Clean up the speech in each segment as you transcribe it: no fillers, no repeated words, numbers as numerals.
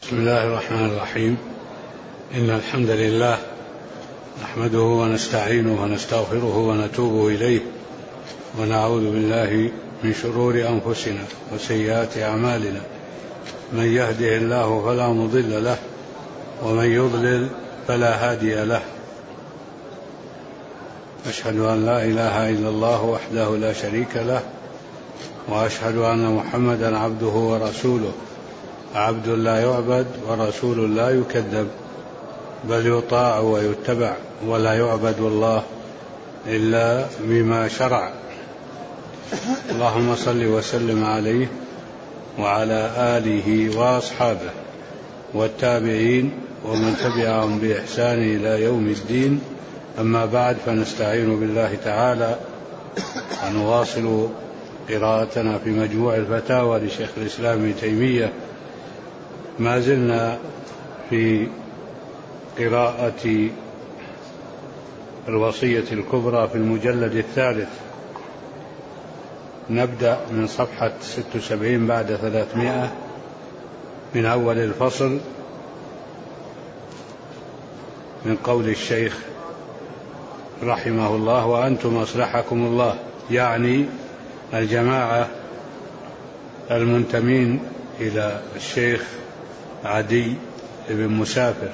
بسم الله الرحمن الرحيم. إن الحمد لله نحمده ونستعينه ونستغفره ونتوب إليه ونعوذ بالله من شرور أنفسنا وسيئات أعمالنا. من يهده الله فلا مضل له ومن يضلل فلا هادي له. أشهد أن لا إله إلا الله وحده لا شريك له وأشهد أن محمدا عبده ورسوله. عبد لا يعبد ورسول لا يكذب، بل يطاع ويتبع، ولا يعبد الله إلا بما شرع. اللهم صل وسلم عليه وعلى آله وأصحابه والتابعين ومن تبعهم بإحسان إلى يوم الدين. أما بعد، فنستعين بالله تعالى ونواصل قراءتنا في مجموع الفتاوى لشيخ الإسلام ابن تيمية. ما زلنا في قراءة الوصية الكبرى في المجلد الثالث. نبدأ من صفحة 76 بعد 300 من أول الفصل، من قول الشيخ رحمه الله: وأنتم أصلحكم الله، يعني الجماعة المنتمين إلى الشيخ عدي بن مسافر.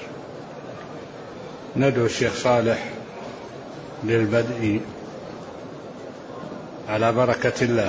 ندعو الشيخ صالح للبدء على بركة الله.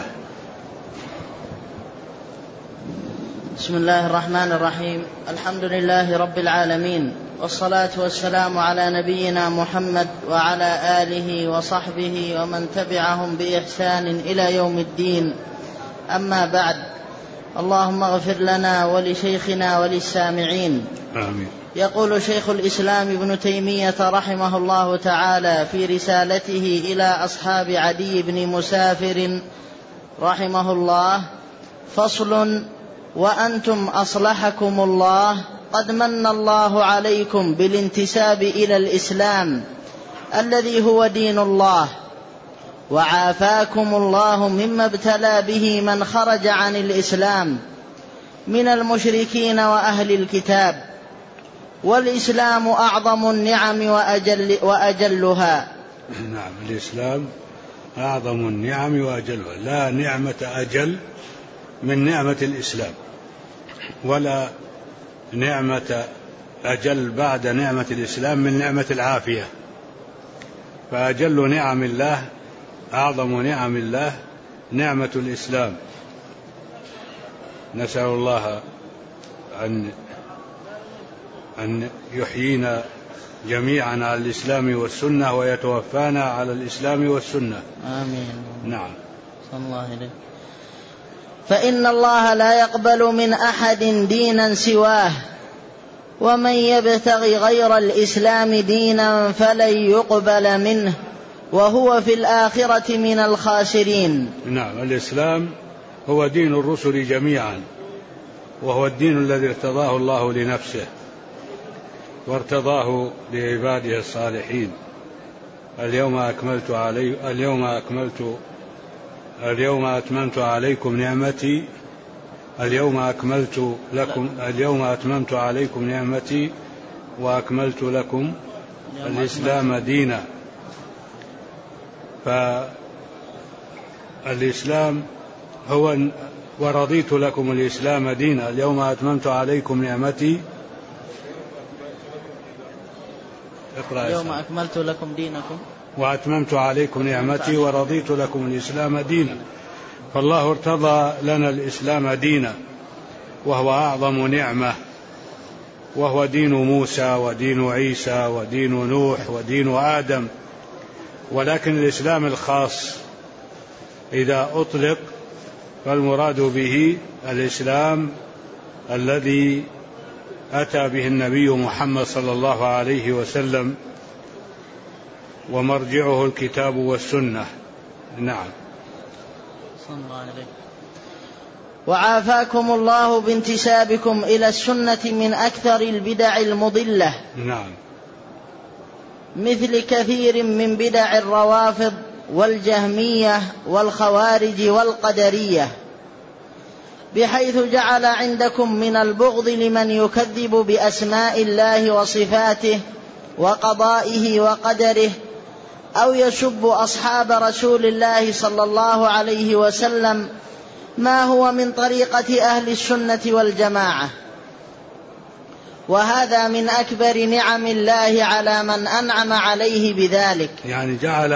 بسم الله الرحمن الرحيم. الحمد لله رب العالمين، والصلاة والسلام على نبينا محمد وعلى آله وصحبه ومن تبعهم بإحسان إلى يوم الدين. أما بعد، اللهم اغفر لنا ولشيخنا وللسامعين. آمين. يقول شيخ الإسلام ابن تيمية رحمه الله تعالى في رسالته إلى أصحاب عدي بن مسافر رحمه الله: فصل: وأنتم أصلحكم الله، قد من الله عليكم بالانتساب إلى الإسلام الذي هو دين الله، وعافاكم الله مما ابتلى به من خرج عن الإسلام من المشركين وأهل الكتاب، والإسلام أعظم النعم وأجلها. نعم، الإسلام أعظم النعم وأجلها، لا نعمة أجل من نعمة الإسلام، ولا نعمة أجل بعد نعمة الإسلام من نعمة العافية. فأجل نعم الله، أعظم نعم الله نعمة الإسلام. نسأل الله أن يحيينا جميعا على الإسلام والسنة ويتوفانا على الإسلام والسنة. آمين. نعم. صلى الله عليه. فإن الله لا يقبل من أحد دينا سواه، ومن يبتغي غير الإسلام دينا فلن يقبل منه وهو في الآخرة من الخاسرين. نعم، الإسلام هو دين الرسل جميعا، وهو الدين الذي ارتضاه الله لنفسه وارتضاه لعباده الصالحين. اليوم أتممت عليكم نعمتي، اليوم أتممت عليكم نعمتي وأكملت لكم الإسلام دينا. فالإسلام هو ورضيت لكم الإسلام دينا. اليوم أتممت عليكم نعمتي، اليوم أكملت لكم دينكم وأتممت عليكم نعمتي ورضيت لكم الإسلام دينا. فالله ارتضى لنا الإسلام دينا، وهو أعظم نعمة، وهو دين موسى ودين عيسى ودين نوح ودين آدم. ولكن الإسلام الخاص إذا أطلق فالمراد به الإسلام الذي أتى به النبي محمد صلى الله عليه وسلم، ومرجعه الكتاب والسنة. نعم. صلى الله عليه. وعافاكم الله بانتسابكم إلى السنة من أكثر البدع المضلة. نعم. مثل كثير من بدع الروافض والجهمية والخوارج والقدرية، بحيث جعل عندكم من البغض لمن يكذب بأسماء الله وصفاته وقضائه وقدره أو يسب أصحاب رسول الله صلى الله عليه وسلم، ما هو من طريقة أهل السنة والجماعة، وهذا من أكبر نعم الله على من أنعم عليه بذلك. يعني جعل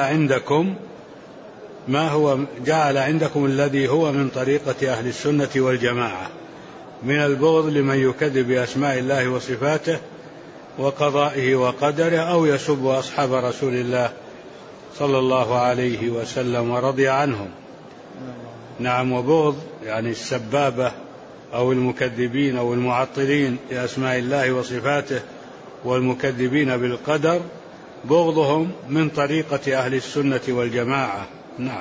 عندكم الذي هو من طريقة أهل السنة والجماعة من البغض لمن يكذب بأسماء الله وصفاته وقضائه وقدره أو يسب أصحاب رسول الله صلى الله عليه وسلم ورضي عنهم. نعم، وبغض يعني السبابة أو المكذبين أو المعطلين بأسماء الله وصفاته والمكذبين بالقدر بغضهم من طريقة أهل السنة والجماعة. نعم.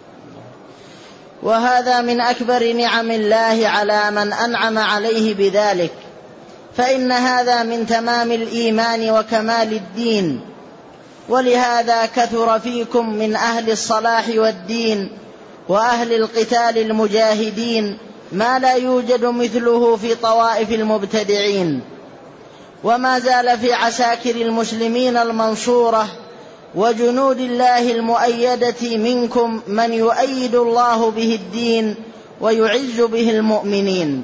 وهذا من أكبر نعم الله على من أنعم عليه بذلك، فإن هذا من تمام الإيمان وكمال الدين، ولهذا كثر فيكم من أهل الصلاح والدين وأهل القتال المجاهدين ما لا يوجد مثله في طوائف المبتدعين، وما زال في عساكر المسلمين المنصورة وجنود الله المؤيدة منكم من يؤيد الله به الدين ويعز به المؤمنين.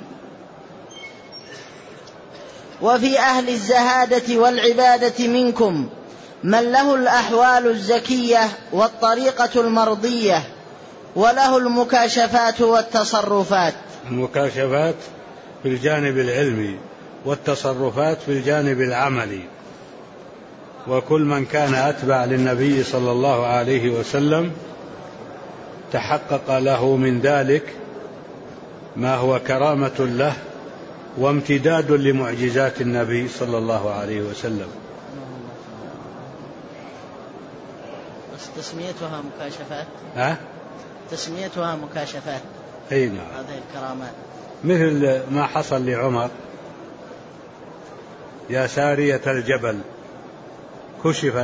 وفي أهل الزهادة والعبادة منكم من له الأحوال الزكية والطريقة المرضية، وله المكاشفات والتصرفات. المكاشفات في الجانب العلمي والتصرفات في الجانب العملي. وكل من كان أتبع للنبي صلى الله عليه وسلم تحقق له من ذلك ما هو كرامة له وامتداد لمعجزات النبي صلى الله عليه وسلم. تسميتها مكاشفات. تسميتها مكاشفات. أي نعم. هذه الكرامات مثل ما حصل لعمر يا سارية الجبل، كشف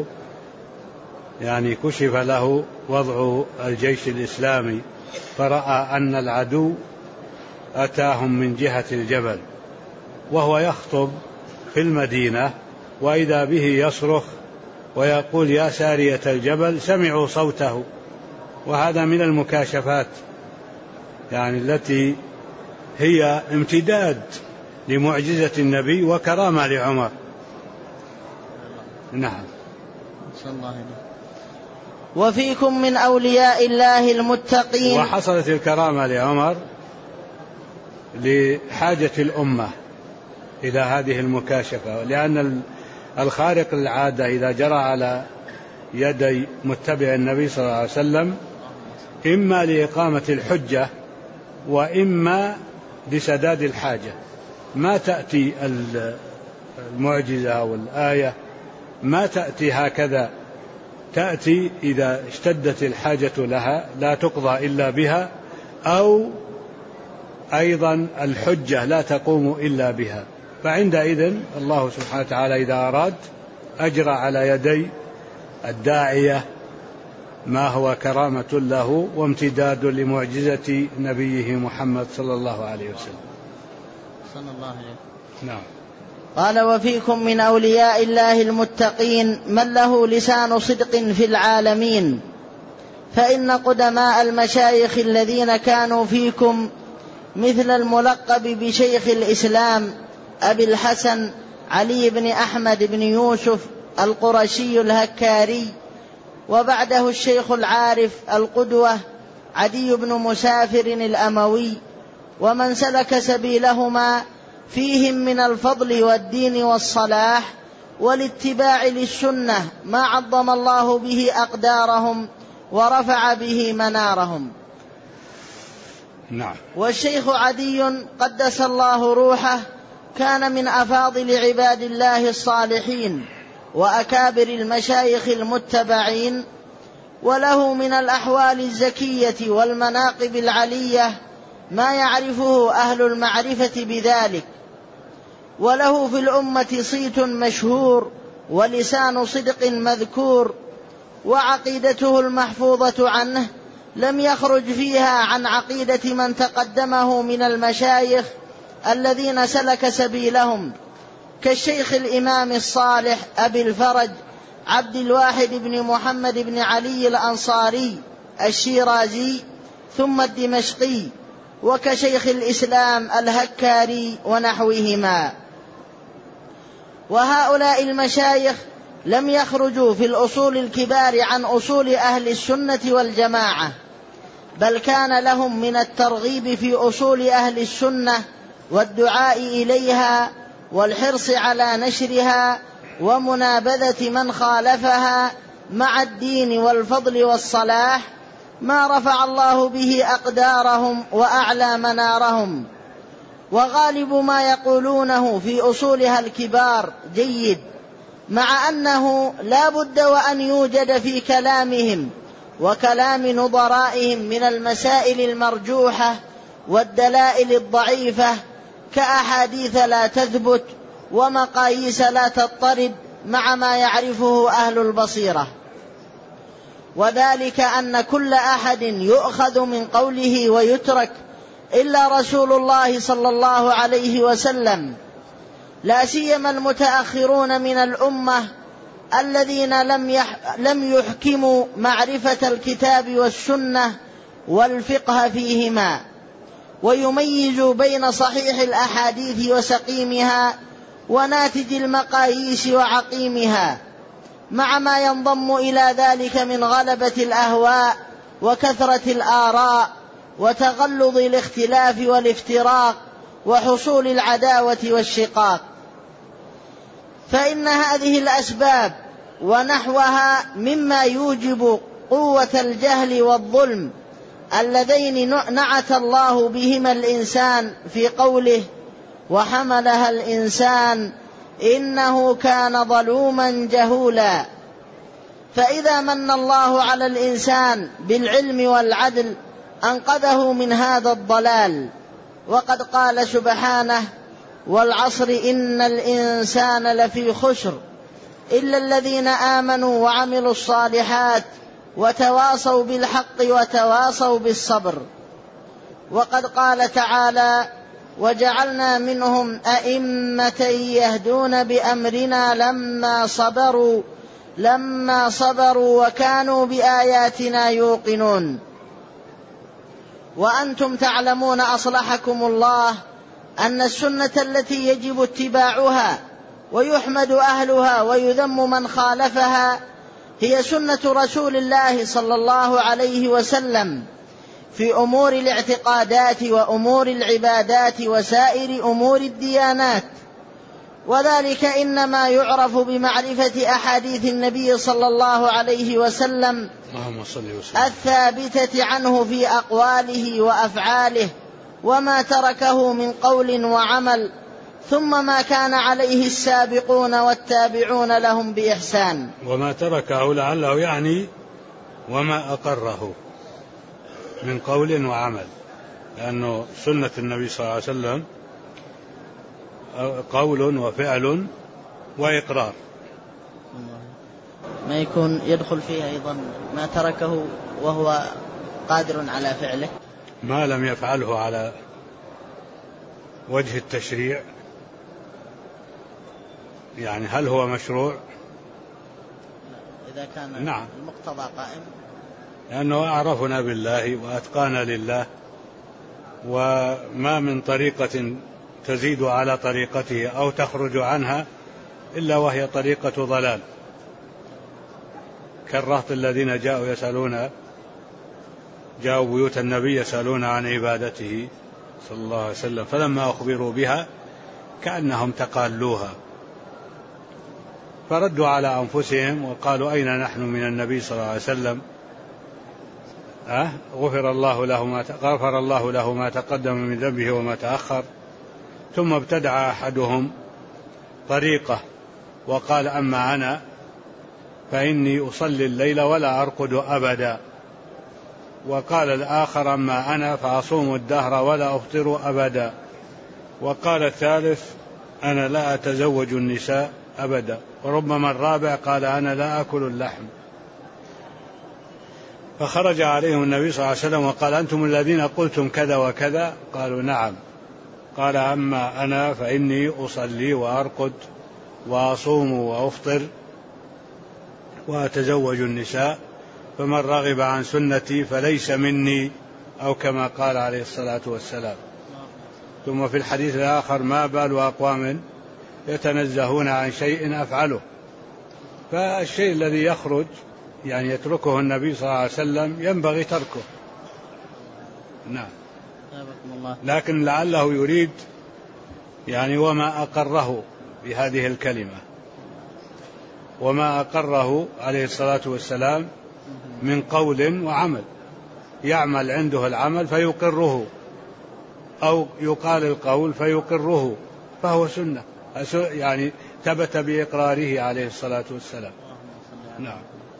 له وضع الجيش الإسلامي، فرأى أن العدو أتاهم من جهة الجبل، وهو يخطب في المدينة وإذا به يصرخ ويقول يا سارية الجبل، سمعوا صوته. وهذا من المكاشفات يعني التي هي امتداد لمعجزة النبي وكرامة لعمر. نعم. وفيكم من أولياء الله المتقين. وحصلت الكرامة لعمر لحاجة الأمة إلى هذه المكاشفة، لأن الخارق للعادة إذا جرى على يدي متبع النبي صلى الله عليه وسلم إما لإقامة الحجة وإما لسداد الحاجة، ما تأتي المعجزة أو الآية ما تأتي هكذا، تأتي إذا اشتدت الحاجة لها لا تقضى إلا بها، أو أيضا الحجة لا تقوم إلا بها. فعندئذ الله سبحانه وتعالى إذا أراد أجرى على يدي الداعية ما هو كرامة له وامتداد لمعجزة نبيه محمد صلى الله عليه وسلم. صلى الله عليه. نعم. قال وفيكم من أولياء الله المتقين من له لسان صدق في العالمين، فإن قدماء المشايخ الذين كانوا فيكم مثل الملقب بشيخ الإسلام أبي الحسن علي بن أحمد بن يوسف القرشي الهكاري، وبعده الشيخ العارف القدوة عدي بن مسافر الأموي، ومن سلك سبيلهما فيهم من الفضل والدين والصلاح والاتباع للسنة ما عظم الله به أقدارهم ورفع به منارهم. نعم. والشيخ عدي قدس الله روحه كان من أفاضل عباد الله الصالحين وأكابر المشايخ المتبعين، وله من الأحوال الزكية والمناقب العلية ما يعرفه أهل المعرفة بذلك، وله في الأمة صيت مشهور ولسان صدق مذكور، وعقيدته المحفوظة عنه لم يخرج فيها عن عقيدة من تقدمه من المشايخ الذين سلك سبيلهم، كالشيخ الإمام الصالح أبي الفرج عبد الواحد بن محمد بن علي الأنصاري الشيرازي ثم الدمشقي، وكشيخ الإسلام الهكاري ونحوهما. وهؤلاء المشايخ لم يخرجوا في الأصول الكبار عن أصول أهل السنة والجماعة، بل كان لهم من الترغيب في أصول أهل السنة والدعاء إليها والحرص على نشرها ومنابذة من خالفها مع الدين والفضل والصلاح ما رفع الله به أقدارهم وأعلى منارهم. وغالب ما يقولونه في أصولها الكبار جيد، مع أنه لا بد وأن يوجد في كلامهم وكلام نظرائهم من المسائل المرجوحة والدلائل الضعيفة كأحاديث لا تثبت ومقاييس لا تضطرد مع ما يعرفه أهل البصيرة، وذلك أن كل أحد يؤخذ من قوله ويترك إلا رسول الله صلى الله عليه وسلم، لا سيما المتأخرون من الأمة الذين لم يحكموا معرفة الكتاب والسنة والفقه فيهما، ويميزوا بين صحيح الأحاديث وسقيمها وناتج المقاييس وعقيمها، مع ما ينضم إلى ذلك من غلبة الأهواء وكثرة الآراء وتغلظ الاختلاف والافتراق وحصول العداوة والشقاق. فإن هذه الأسباب ونحوها مما يوجب قوة الجهل والظلم اللذين نعت الله بهما الإنسان في قوله وحملها الإنسان إنه كان ظلوما جهولا. فإذا من الله على الإنسان بالعلم والعدل أنقذه من هذا الضلال، وقد قال سبحانه والعصر إن الإنسان لفي خسر إلا الذين آمنوا وعملوا الصالحات وتواصوا بالحق وتواصوا بالصبر. وقد قال تعالى وجعلنا منهم أئمة يهدون بأمرنا لما صبروا وكانوا بآياتنا يوقنون. وأنتم تعلمون أصلحكم الله أن السنة التي يجب اتباعها ويحمد أهلها ويذم من خالفها هي سنة رسول الله صلى الله عليه وسلم في أمور الاعتقادات وأمور العبادات وسائر أمور الديانات، وذلك إنما يعرف بمعرفة أحاديث النبي صلى الله عليه وسلم الثابتة عنه في أقواله وأفعاله وما تركه من قول وعمل، ثم ما كان عليه السابقون والتابعون لهم بإحسان. وما تركه لعله يعني وما أقره من قول وعمل، لأنه سنة النبي صلى الله عليه وسلم قول وفعل وإقرار. ما يكون يدخل فيها أيضا ما تركه وهو قادر على فعله، ما لم يفعله على وجه التشريع، يعني هل هو مشروع؟ إذا كان نعم المقتضى قائم، لأنه أعرفنا بالله وأتقانا لله، وما من طريقة تزيد على طريقته أو تخرج عنها إلا وهي طريقة ضلال، كالرهط الذين جاءوا بيوت النبي يسألون عن عبادته صلى الله عليه وسلم، فلما أخبروا بها كأنهم تقالوها فردوا على أنفسهم وقالوا أين نحن من النبي صلى الله عليه وسلم؟ غفر الله له ما تقدم من ذنبه وما تأخر. ثم ابتدع أحدهم طريقة وقال أما أنا فإني أصلي الليل ولا أرقد أبدا، وقال الآخر أما أنا فأصوم الدهر ولا أفطر أبدا، وقال الثالث أنا لا أتزوج النساء أبدا، وربما الرابع قال أنا لا أكل اللحم. فخرج عليهم النبي صلى الله عليه وسلم وقال: أنتم الذين قلتم كذا وكذا؟ قالوا: نعم. قال: أما أنا فإني أصلي وأرقد وأصوم وأفطر وأتزوج النساء، فمن رغب عن سنتي فليس مني، أو كما قال عليه الصلاة والسلام. ثم في الحديث الآخر: ما بال أقوام يتنزهون عن شيء أفعله. فالشيء الذي يخرج يعني يتركه النبي صلى الله عليه وسلم ينبغي تركه. نعم. لكن لعله يريد يعني وما أقره بهذه الكلمة، وما أقره عليه الصلاة والسلام من قول وعمل، يعمل عنده العمل فيقره، أو يقال القول فيقره، فهو سنة يعني ثبت بإقراره عليه الصلاة والسلام. نعم.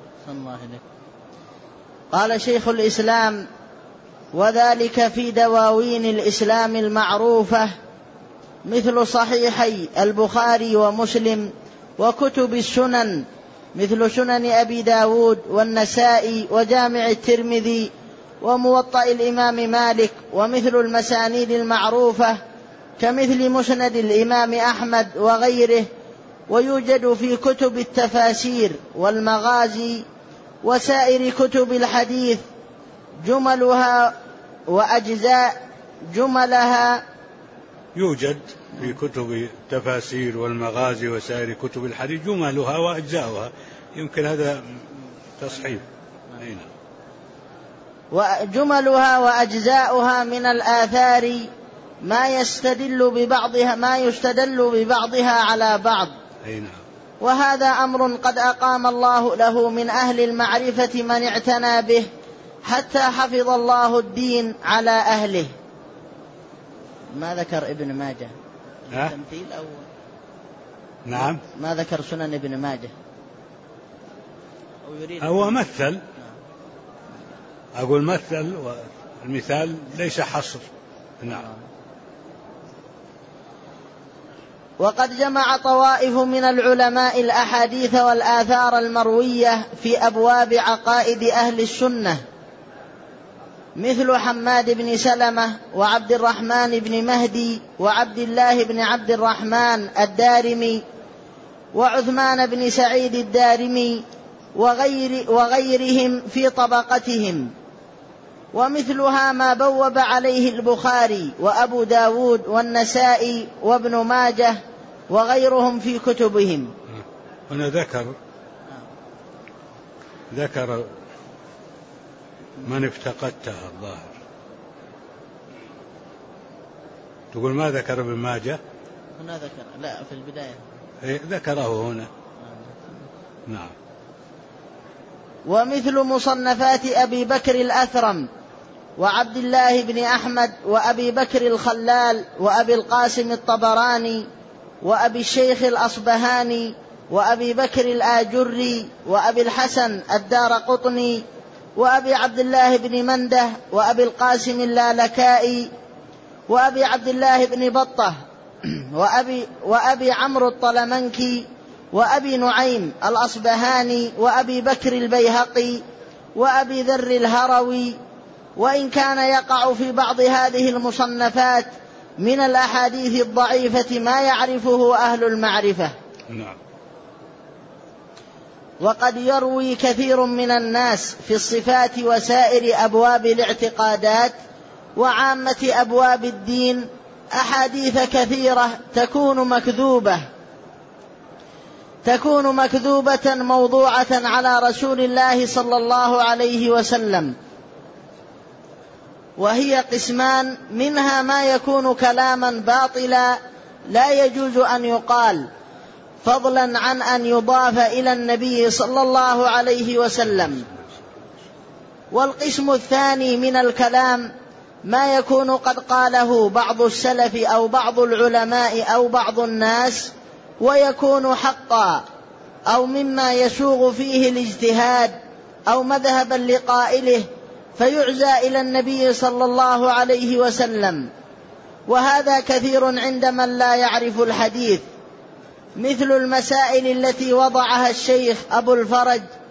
قال شيخ الإسلام: وذلك في دواوين الإسلام المعروفة مثل صحيحي البخاري ومسلم، وكتب السنن مثل سنن أبي داود والنسائي وجامع الترمذي وموطأ الإمام مالك، ومثل المسانيد المعروفة كمثل مسند الإمام أحمد وغيره. ويوجد في كتب التفاسير والمغازي وسائر كتب الحديث جملها وأجزاء جملها. يوجد في كتب التفاسير والمغازي وسائر كتب الحديث جملها وأجزاؤها، يمكن هذا تصحيح. وجملها وأجزاؤها من الآثار ما يستدل ببعضها على بعض. وهذا أمر قد أقام الله له من أهل المعرفة من اعتنى به، حتى حفظ الله الدين على أهله. ما ذكر ابن ماجه تمثيل أو نعم، ما ذكر سنن ابن ماجه هو مثل. أقول مثل، والمثال ليس حصر. نعم. وقد جمع طوائف من العلماء الأحاديث والآثار المروية في أبواب عقائد أهل السنة، مثل حماد بن سلمة وعبد الرحمن بن مهدي وعبد الله بن عبد الرحمن الدارمي وعثمان بن سعيد الدارمي وغيرهم في طبقتهم. ومثلها ما بوب عليه البخاري وأبو داود والنسائي وابن ماجه وغيرهم في كتبهم. هنا ذكر من افتقدتها الظاهر. تقول ما ذكر ابن ماجه؟ هنا ذكر، لا في البداية ذكره هنا. نعم. ومثل مصنفات أبي بكر الأثرم وعبد الله بن أحمد وأبي بكر الخلال وأبي القاسم الطبراني وأبي الشيخ الأصبهاني وأبي بكر الآجري وأبي الحسن الدارقطني وأبي عبد الله بن منده وأبي القاسم اللالكائي وأبي عبد الله بن بطة وأبي عمرو الطلمنكي وأبي نعيم الأصبهاني وأبي بكر البيهقي وأبي ذر الهروي. وإن كان يقع في بعض هذه المصنفات من الأحاديث الضعيفة ما يعرفه أهل المعرفة. نعم. وقد يروي كثير من الناس في الصفات وسائر أبواب الاعتقادات وعامة أبواب الدين أحاديث كثيرة تكون مكذوبة موضوعة على رسول الله صلى الله عليه وسلم، وهي قسمان: منها ما يكون كلاما باطلا لا يجوز أن يقال، فضلا عن أن يضاف إلى النبي صلى الله عليه وسلم. والقسم الثاني من الكلام ما يكون قد قاله بعض السلف أو بعض العلماء أو بعض الناس، ويكون حقا أو مما يسوغ فيه الاجتهاد أو مذهبا لقائله، فيعزى إلى النبي صلى الله عليه وسلم. وهذا كثير عند من لا يعرف الحديث، مثل المسائل التي وضعها الشيخ أبو الفرج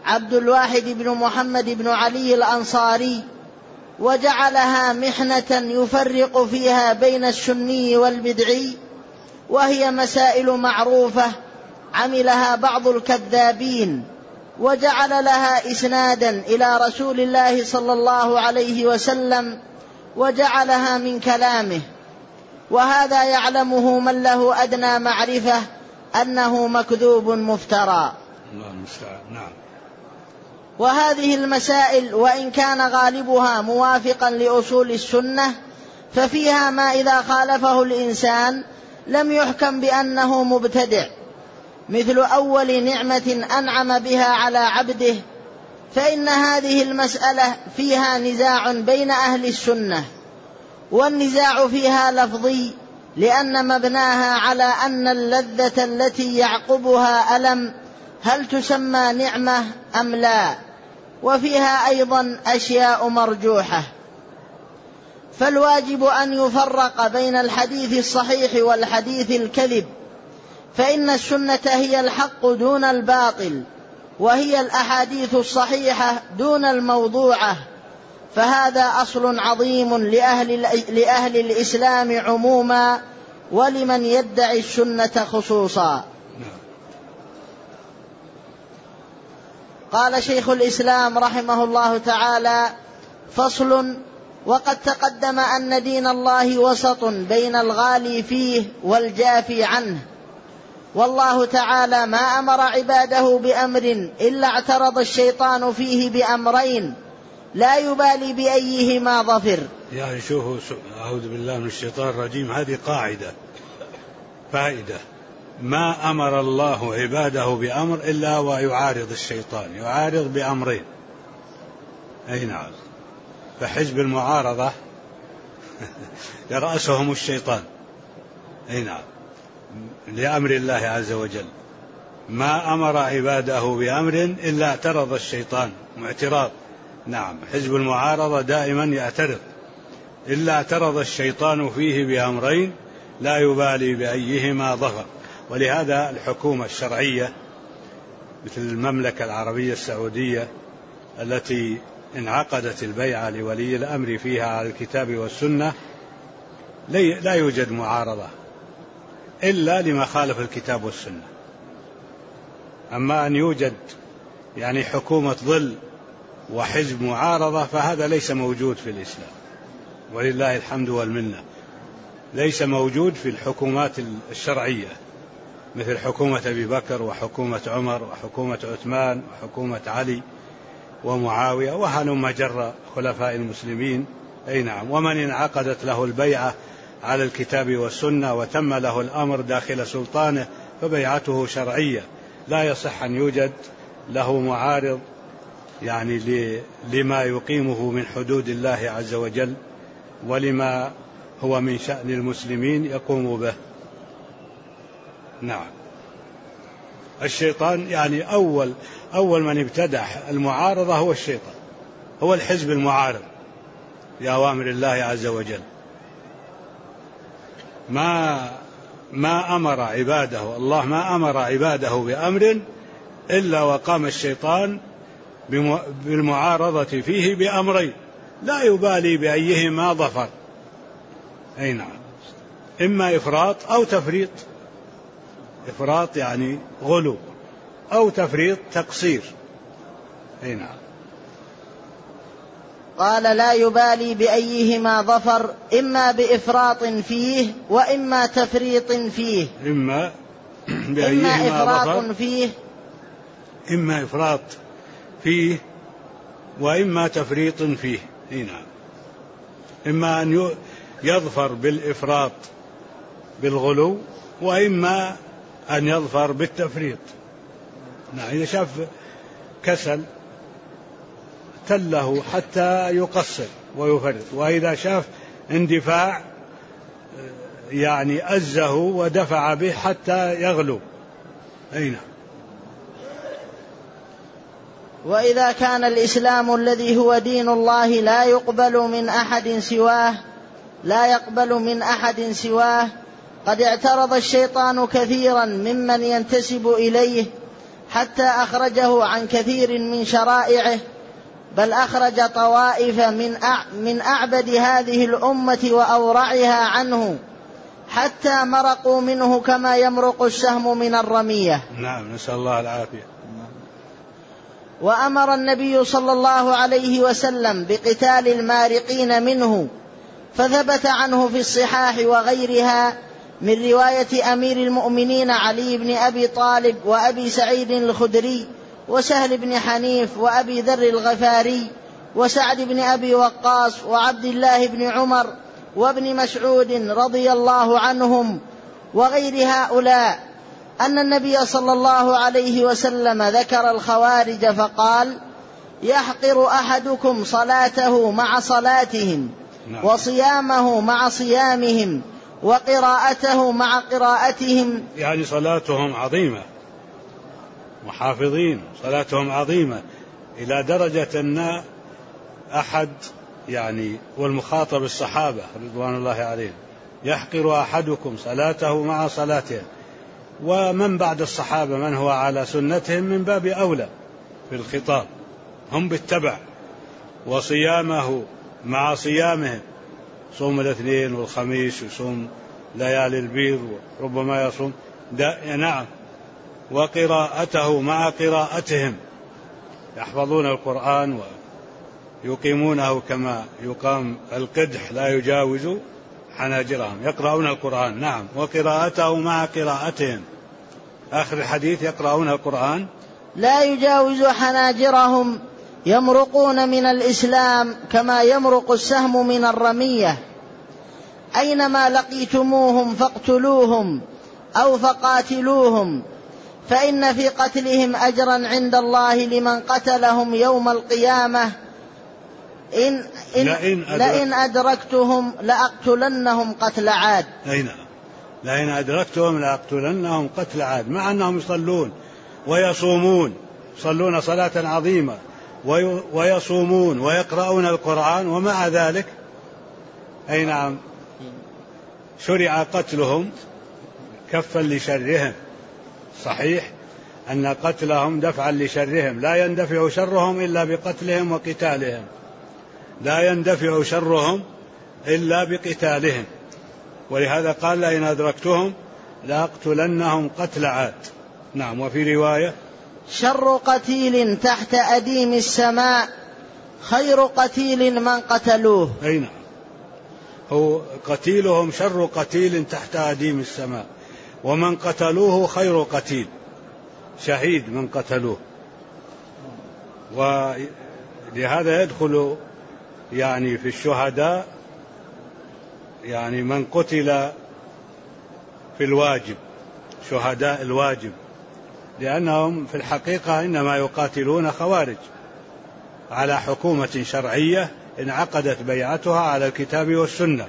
عبد الواحد بن محمد بن علي الأنصاري، وجعلها محنة يفرق فيها بين السني والبدعي، وهي مسائل معروفة عملها بعض الكذابين، وجعل لها إسنادا إلى رسول الله صلى الله عليه وسلم، وجعلها من كلامه، وهذا يعلمه من له أدنى معرفة أنه مكذوب مفترى. نعم. وهذه المسائل وإن كان غالبها موافقا لأصول السنة، ففيها ما إذا خالفه الإنسان لم يحكم بأنه مبتدع، مثل أول نعمة أنعم بها على عبده، فإن هذه المسألة فيها نزاع بين أهل السنة، والنزاع فيها لفظي، لأن مبناها على أن اللذة التي يعقبها ألم هل تسمى نعمة أم لا، وفيها أيضا أشياء مرجوحة. فالواجب أن يفرق بين الحديث الصحيح والحديث الكذب، فإن السنة هي الحق دون الباطل، وهي الأحاديث الصحيحة دون الموضوعة، فهذا أصل عظيم لأهل الإسلام عموما، ولمن يدعي السنة خصوصا. قال شيخ الإسلام رحمه الله تعالى: فصل: وقد تقدم أن دين الله وسط بين الغالي فيه والجافي عنه، والله تعالى ما أمر عباده بأمر إلا اعترض الشيطان فيه بأمرين لا يبالي بأيهما ظفر. يعني شوفوا، أعوذ بالله من الشيطان الرجيم، هذه قاعدة فائدة: ما أمر الله عباده بأمر إلا ويعارض الشيطان، يعارض بأمرين. أي نعم. فحزب المعارضة يرأسهم الشيطان. أي نعم. لأمر الله عز وجل ما أمر عباده بأمر إلا اعترض الشيطان، معتراض. نعم. حزب المعارضة دائما يعترض، إلا اعترض الشيطان فيه بأمرين لا يبالي بأيهما ظفر. ولهذا الحكومة الشرعية مثل المملكة العربية السعودية التي انعقدت البيعة لولي الأمر فيها على الكتاب والسنة، لا يوجد معارضة إلا لما خالف الكتاب والسنة. أما أن يوجد يعني حكومة ظل وحزب معارضة فهذا ليس موجود في الإسلام، ولله الحمد والمنة. ليس موجود في الحكومات الشرعية مثل حكومة أبي بكر وحكومة عمر وحكومة عثمان وحكومة علي ومعاوية وهلم جر خلفاء المسلمين. أي نعم. ومن انعقدت له البيعة على الكتاب والسنة وتم له الأمر داخل سلطانه فبيعته شرعية، لا يصح أن يوجد له معارض يعني لما يقيمه من حدود الله عز وجل ولما هو من شأن المسلمين يقوم به. نعم. الشيطان يعني أول من ابتدع المعارضة هو الشيطان، هو الحزب المعارض لأوامر الله عز وجل. ما أمر عباده، الله ما أمر عباده بأمر إلا وقام الشيطان بالمعارضة فيه بأمرين لا يبالي بأيهما ظفر. أي نعم. إما إفراط أو تفريط. إفراط يعني غلو، أو تفريط تقصير. أي نعم. قال: لا يبالي بأيهما ظفر، إما بإفراط فيه وإما تفريط فيه. إما إفراط فيه، إما إفراط فيه وإما تفريط فيه. أي نعم. إما أن يظفر بالإفراط بالغلو، وإما أن يظفر بالتفريط. نعم. إذا شاف كسل تله حتى يقصر ويفرط، وإذا شاف اندفاع يعني أزه ودفع به حتى يغلو. أي نعم. وإذا كان الإسلام الذي هو دين الله لا يقبل من أحد سواه قد اعترض الشيطان كثيرا ممن ينتسب إليه، حتى أخرجه عن كثير من شرائعه، بل أخرج طوائف من أعبد هذه الأمة وأورعها عنه حتى مرقوا منه كما يمرق السهم من الرمية. نعم، نسأل الله العافية. وأمر النبي صلى الله عليه وسلم بقتال المارقين منه، فثبت عنه في الصحاح وغيرها من رواية أمير المؤمنين علي بن أبي طالب وأبي سعيد الخدري وسهل بن حنيف وأبي ذر الغفاري وسعد بن أبي وقاص وعبد الله بن عمر وابن مسعود رضي الله عنهم وغير هؤلاء أن النبي صلى الله عليه وسلم ذكر الخوارج فقال: يحقر أحدكم صلاته مع صلاتهم وصيامه مع صيامهم وقراءته مع قراءتهم. يعني صلاتهم عظيمة، محافظين، صلاتهم عظيمة إلى درجة أن أحد يعني والمخاطب الصحابة رضوان الله عليهم يحقر أحدكم صلاته مع صلاتهم، ومن بعد الصحابة من هو على سنتهم من باب أولى في الخطاب، هم بالتبع، وصيامه مع صيامهم، صوم الاثنين والخميس وصوم ليالي البيض وربما يصوم نعم، وقراءته مع قراءتهم، يحفظون القرآن ويقيمونه كما يقام القدح لا يجاوز حناجرهم، يقرؤون القرآن. نعم، وقراءته مع قراءتهم، آخر الحديث يقرؤون القرآن لا يجاوز حناجرهم، يمرقون من الإسلام كما يمرق السهم من الرمية، أينما لقيتموهم فاقتلوهم أو فقاتلوهم، فإن في قتلهم أجرا عند الله لمن قتلهم يوم القيامة، لئن أدركتهم لأقتلنهم قتل عاد. لئن أدركتهم لأقتلنهم قتل عاد، مع أنهم يصلون ويصومون، يصلون صلاة عظيمة ويصومون ويقرؤون القرآن، ومع ذلك أي نعم شرع قتلهم كفا لشرهم. صحيح أن قتلهم دفعا لشرهم، لا يندفع شرهم إلا بقتلهم وقتالهم، لا يندفع شرهم إلا بقتالهم، ولهذا قال: لئن أدركتهم لأقتلنهم قتل عاد. نعم. وفي رواية: شر قتيل تحت أديم السماء خير قتيل من قتلوه. أي نعم، هو قتيلهم شر قتيل تحت أديم السماء، ومن قتلوه خير قتيل، شهيد من قتلوه. ولهذا يدخل يعني في الشهداء يعني من قتل في الواجب، شهداء الواجب، لأنهم في الحقيقة إنما يقاتلون خوارج على حكومة شرعية انعقدت بيعتها على الكتاب والسنة.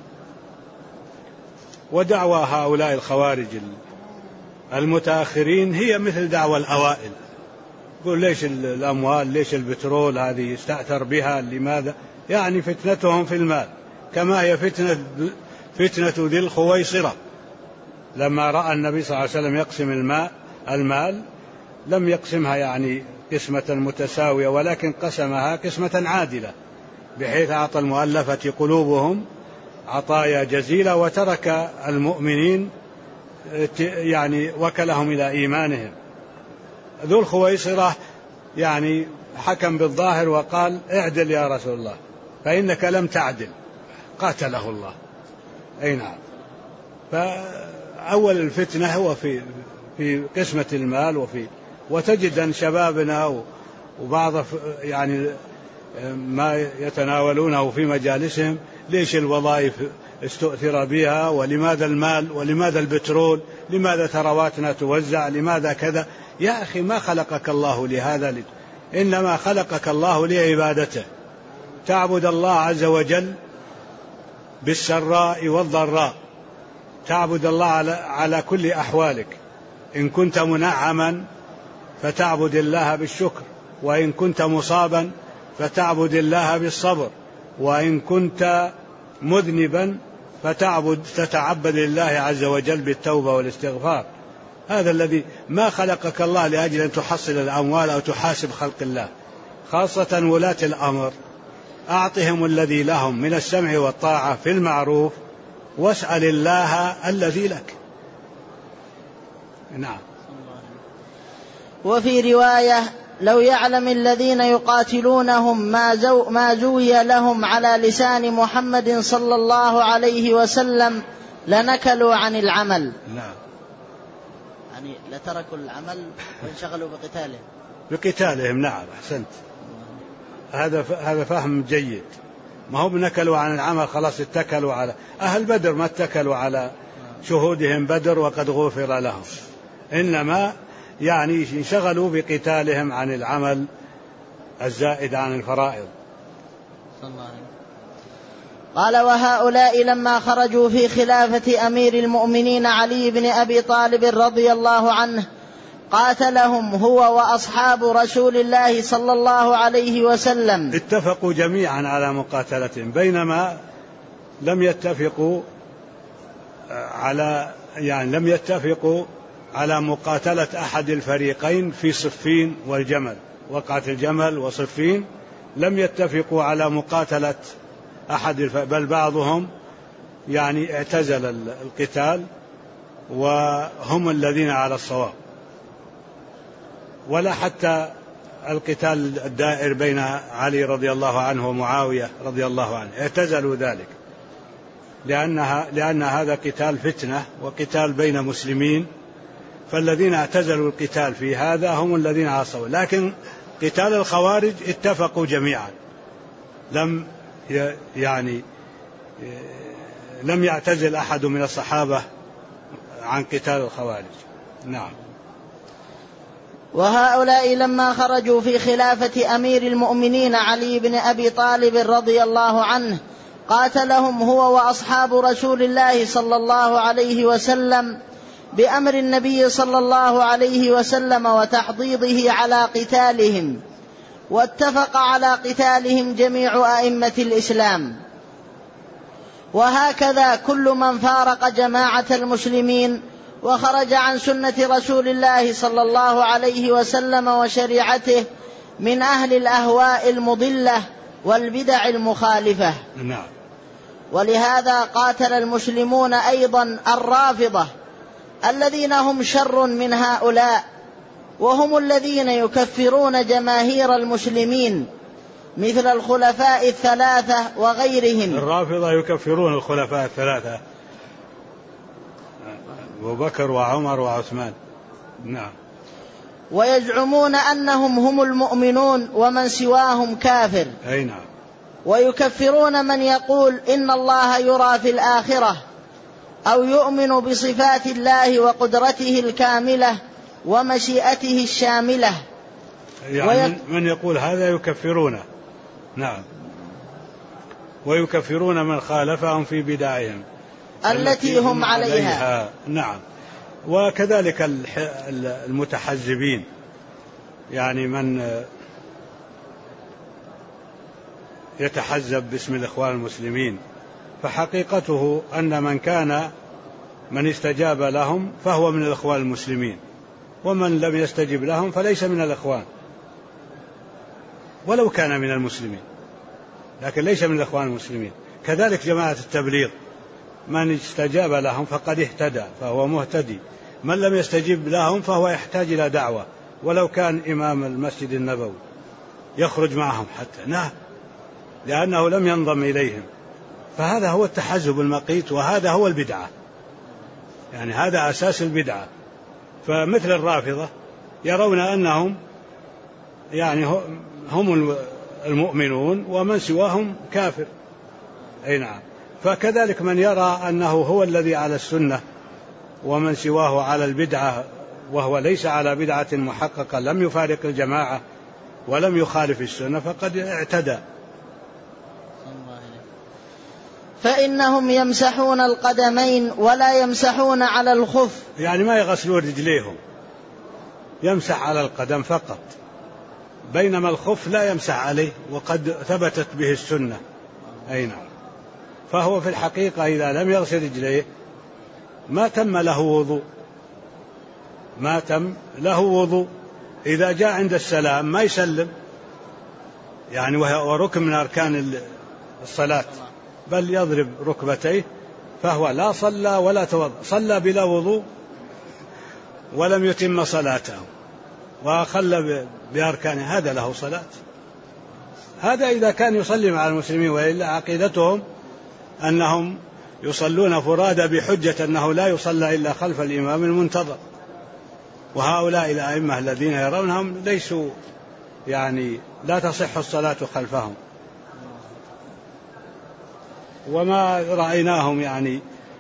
ودعوى هؤلاء الخوارج المتأخرين هي مثل دعوى الأوائل، يقول: ليش الأموال، ليش البترول هذه استأثر بها، لماذا؟ يعني فتنتهم في المال، كما هي فتنة ذي الخويصرة لما رأى النبي صلى الله عليه وسلم يقسم المال لم يقسمها يعني قسمة متساوية، ولكن قسمها قسمة عادلة، بحيث أعطى المؤلفة قلوبهم عطايا جزيلة، وترك المؤمنين يعني وكلهم إلى إيمانهم. ذو الخويصرة يعني حكم بالظاهر وقال: اعدل يا رسول الله فإنك لم تعدل، قاتله الله. أي نعم. فأول الفتنة هو في قسمة المال، وتجد أن شبابنا وبعض يعني ما يتناولونه في مجالسهم: ليش الوظائف استؤثر بها، ولماذا المال، ولماذا البترول، لماذا ثرواتنا توزع، لماذا كذا؟ يا أخي، ما خلقك الله لهذا، إنما خلقك الله لعبادته، تعبد الله عز وجل بالسراء والضراء، تعبد الله على كل أحوالك. إن كنت منعما فتعبد الله بالشكر، وإن كنت مصابا فتعبد الله بالصبر، وإن كنت مذنبا تتعبد لله عز وجل بالتوبة والاستغفار. هذا الذي ما خلقك الله لأجل أن تحصل الأموال أو تحاسب خلق الله، خاصة ولاة الأمر، أعطهم الذي لهم من السمع والطاعة في المعروف واسأل الله الذي لك. نعم. وفي رواية: لو يعلم الذين يقاتلونهم ما زوي لهم على لسان محمد صلى الله عليه وسلم لنكلوا عن العمل. نعم. يعني لتركوا العمل وانشغلوا بقتالهم. نعم، أحسنت. هذا فهم جيد. ما هم نكلوا عن العمل خلاص اتكلوا على أهل بدر، ما اتكلوا على شهودهم بدر وقد غفر لهم، إنما يعني انشغلوا بقتالهم عن العمل الزائد عن الفرائض. قال: وهؤلاء لما خرجوا في خلافة أمير المؤمنين علي بن أبي طالب رضي الله عنه قاتلهم هو وأصحاب رسول الله صلى الله عليه وسلم. اتفقوا جميعا على مقاتلتهم، بينما لم يتفقوا على مقاتلة أحد الفريقين في صفين والجمل. وقعت الجمل وصفين لم يتفقوا على مقاتلة أحد بل بعضهم يعني اعتزل القتال وهم الذين على الصواب، ولا حتى القتال الدائر بين علي رضي الله عنه ومعاوية رضي الله عنه اعتزلوا ذلك، لأن هذا قتال فتنة وقتال بين مسلمين، فالذين اعتزلوا القتال في هذا هم الذين عصوا. لكن قتال الخوارج اتفقوا جميعا، لم يعتزل أحد من الصحابة عن قتال الخوارج. نعم. وهؤلاء لما خرجوا في خلافة أمير المؤمنين علي بن أبي طالب رضي الله عنه قاتلهم هو وأصحاب رسول الله صلى الله عليه وسلم بأمر النبي صلى الله عليه وسلم وتحضيضه على قتالهم، واتفق على قتالهم جميع أئمة الإسلام. وهكذا كل من فارق جماعة المسلمين وخرج عن سنة رسول الله صلى الله عليه وسلم وشريعته من أهل الأهواء المضلة والبدع المخالفة. نعم. ولهذا قاتل المسلمون أيضا الرافضة الذين هم شر من هؤلاء، وهم الذين يكفرون جماهير المسلمين مثل الخلفاء الثلاثة وغيرهم. الرافضة يكفرون الخلفاء الثلاثة، أبو بكر وعمر وعثمان. نعم. ويزعمون أنهم هم المؤمنون ومن سواهم كافر. أي نعم. ويكفرون من يقول إن الله يرى في الآخرة أو يؤمن بصفات الله وقدرته الكاملة ومشيئته الشاملة. يعني من يقول هذا يكفرونه. نعم. ويكفرون من خالفهم في بدعهم التي هم عليها. نعم. وكذلك المتحزبين، يعني من يتحزب باسم الإخوان المسلمين، فحقيقته أن من استجاب لهم فهو من الإخوان المسلمين، ومن لم يستجب لهم فليس من الإخوان ولو كان من المسلمين، لكن ليس من الإخوان المسلمين. كذلك جماعة التبليغ، من استجاب لهم فقد اهتدى فهو مهتدي، من لم يستجب لهم فهو يحتاج إلى دعوة ولو كان إمام المسجد النبوي يخرج معهم حتى، نعم، لأنه لم ينضم إليهم. فهذا هو التحزب المقيت، وهذا هو البدعة، يعني هذا أساس البدعة. فمثل الرافضة يرون أنهم يعني هم المؤمنون ومن سواهم كافر. أي نعم. فكذلك من يرى أنه هو الذي على السنة ومن سواه على البدعة وهو ليس على بدعة محققة، لم يفارق الجماعة ولم يخالف السنة، فقد اعتدى. فإنهم يمسحون القدمين ولا يمسحون على الخف، يعني ما يغسلون رجليهم، يمسح على القدم فقط، بينما الخف لا يمسح عليه وقد ثبتت به السنة. أي نعم. فهو في الحقيقة إذا لم يغسل رجليه ما تم له وضوء، ماتم له وضوء، إذا جاء عند السلام ما يسلم، يعني وهو ركن من أركان الصلاة، بل يضرب ركبتيه، فهو لا صلى ولا توضأ، صلى بلا وضوء ولم يتم صلاته وأخل بأركانه، هذا له صلاة. هذا إذا كان يصلي مع المسلمين، وإلا عقيدتهم أنهم يصلون فرادى بحجة أنه لا يصلى إلا خلف الإمام المنتظر، وهؤلاء الأئمة الذين يرونهم ليسوا يعني لا تصح الصلاة خلفهم، وما رأيناهم يعني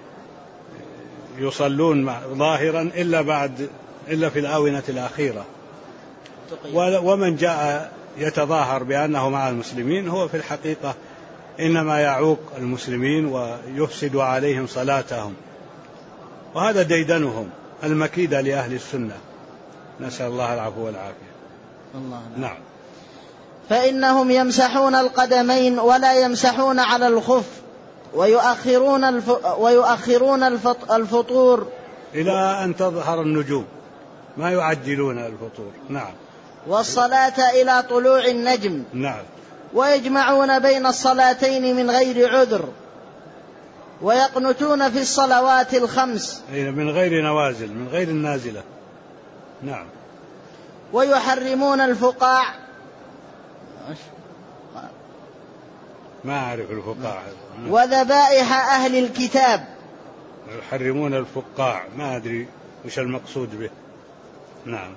يصلون ظاهرا إلا في الآونة الأخيرة. ومن جاء يتظاهر بأنه مع المسلمين هو في الحقيقة إنما يعوق المسلمين ويفسد عليهم صلاتهم، وهذا ديدنهم المكيدة لأهل السنة، نسأل الله العفو والعافية. نعم. فإنهم يمسحون القدمين ولا يمسحون على الخف، ويؤخرون الفطور إلى أن تظهر النجوم، ما يعجلون الفطور. نعم. والصلاة إلى طلوع النجم. نعم. ويجمعون بين الصلاتين من غير عذر، ويقنتون في الصلوات الخمس من غير نوازل، من غير النازلة. نعم. ويحرمون الفقاع. ما أعرف الفقاع. وذبائح أهل الكتاب. يحرمون الفقاع، ما أدري وش المقصود به. نعم.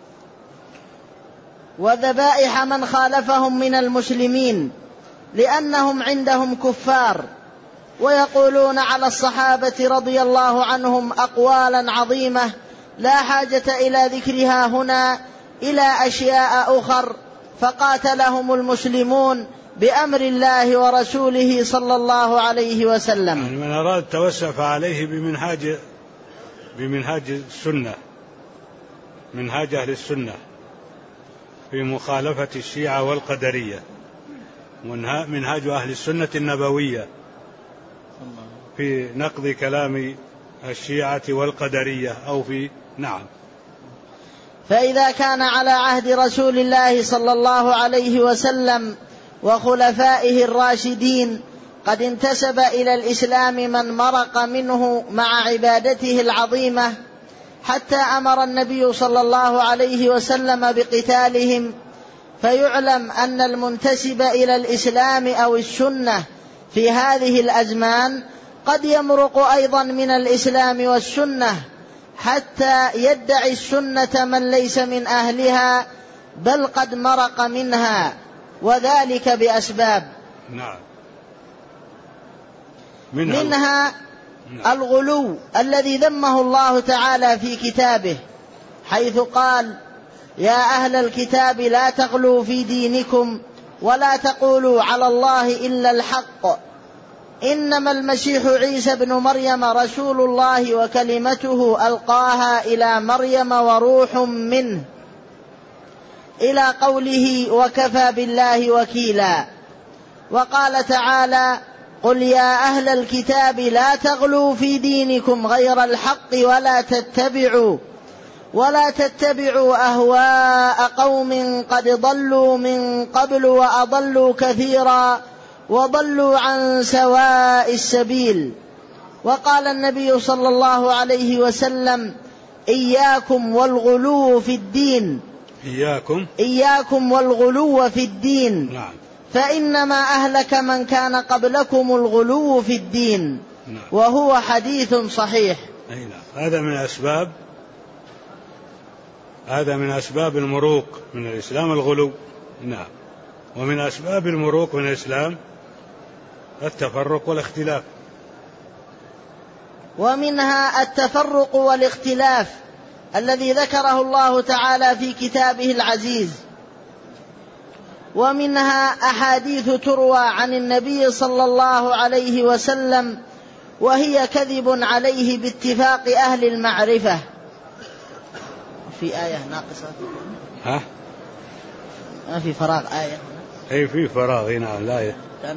وذبائح من خالفهم من المسلمين لأنهم عندهم كفار، ويقولون على الصحابة رضي الله عنهم أقوالا عظيمة لا حاجة إلى ذكرها هنا إلى أشياء أخر، فقاتلهم المسلمون بأمر الله ورسوله صلى الله عليه وسلم. يعني من أراد توسف عليه بمنهاج السنة، منهاج أهل السنة في مخالفة الشيعة والقدرية، منهاج أهل السنة النبوية في نقض كلام الشيعة والقدرية أو في. نعم. فإذا كان على عهد رسول الله صلى الله عليه وسلم وخلفائه الراشدين قد انتسب إلى الإسلام من مرق منه مع عبادته العظيمة، حتى أمر النبي صلى الله عليه وسلم بقتالهم، فيعلم أن المنتسب إلى الإسلام أو السنة في هذه الأزمان قد يمرق أيضا من الإسلام والسنة، حتى يدعي السنة من ليس من أهلها، بل قد مرق منها، وذلك بأسباب. نعم. منها الغلو الذي ذمه الله تعالى في كتابه، حيث قال: يا أهل الكتاب لا تغلوا في دينكم ولا تقولوا على الله إلا الحق، إنما المسيح عيسى بن مريم رسول الله وكلمته ألقاها إلى مريم وروح منه، إلى قوله وكفى بالله وكيلا. وقال تعالى: قل يا أهل الكتاب لا تغلوا في دينكم غير الحق ولا تتبعوا أهواء قوم قد ضلوا من قبل وأضلوا كثيرا وضلوا عن سواء السبيل. وقال النبي صلى الله عليه وسلم: إياكم والغلو في الدين، إياكم والغلو في الدين. نعم. فإنما أهلك من كان قبلكم الغلو في الدين. نعم. وهو حديث صحيح. هذا من أسباب المروق من الإسلام الغلو. نعم. ومن أسباب المروق من الإسلام التفرق والاختلاف. ومنها التفرق والاختلاف الذي ذكره الله تعالى في كتابه العزيز. ومنها أحاديث تروى عن النبي صلى الله عليه وسلم وهي كذب عليه باتفاق أهل المعرفة. في آية ناقصة. ما في فراغ آية. أي في فراغ هنا الآية.